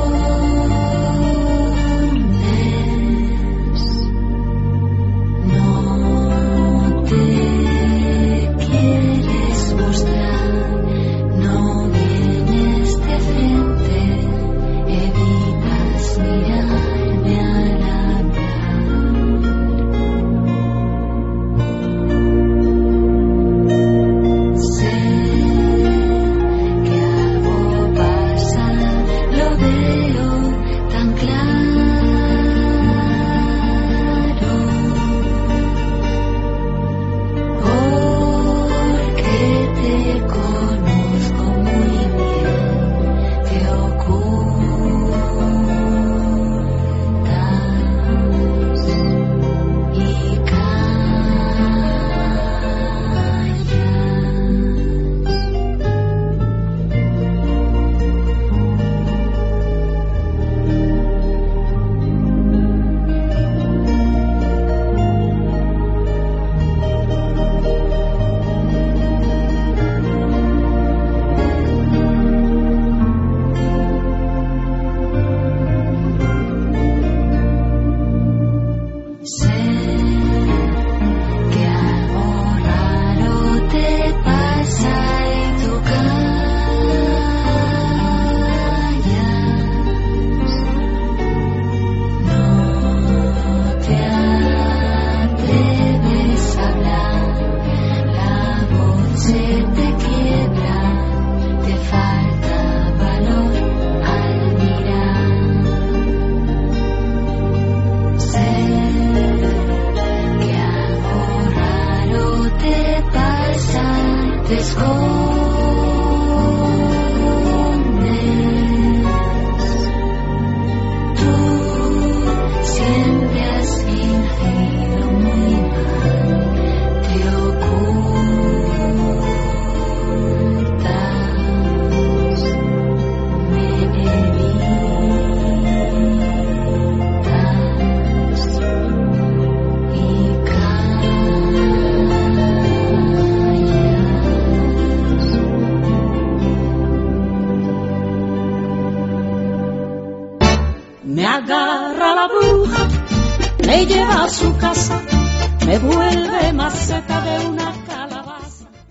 no te quieres mostrar, no vienes de frente, evitas mirarme al hablar. Sé que algo pasa, lo veo tan claro, porque te conozco muy bien, te ocultas y callas. Sé que algo raro te pasa y tú callas. No te atreves a hablar, la voz se te quiebra, te falta valor al mirar. Sé que algo raro te pasa, te escondes, tú siempre has fingido muy mal, te ocultas, me evitas y callas.
Me agarra la bruja, me lleva a su casa, me vuelve maceta de una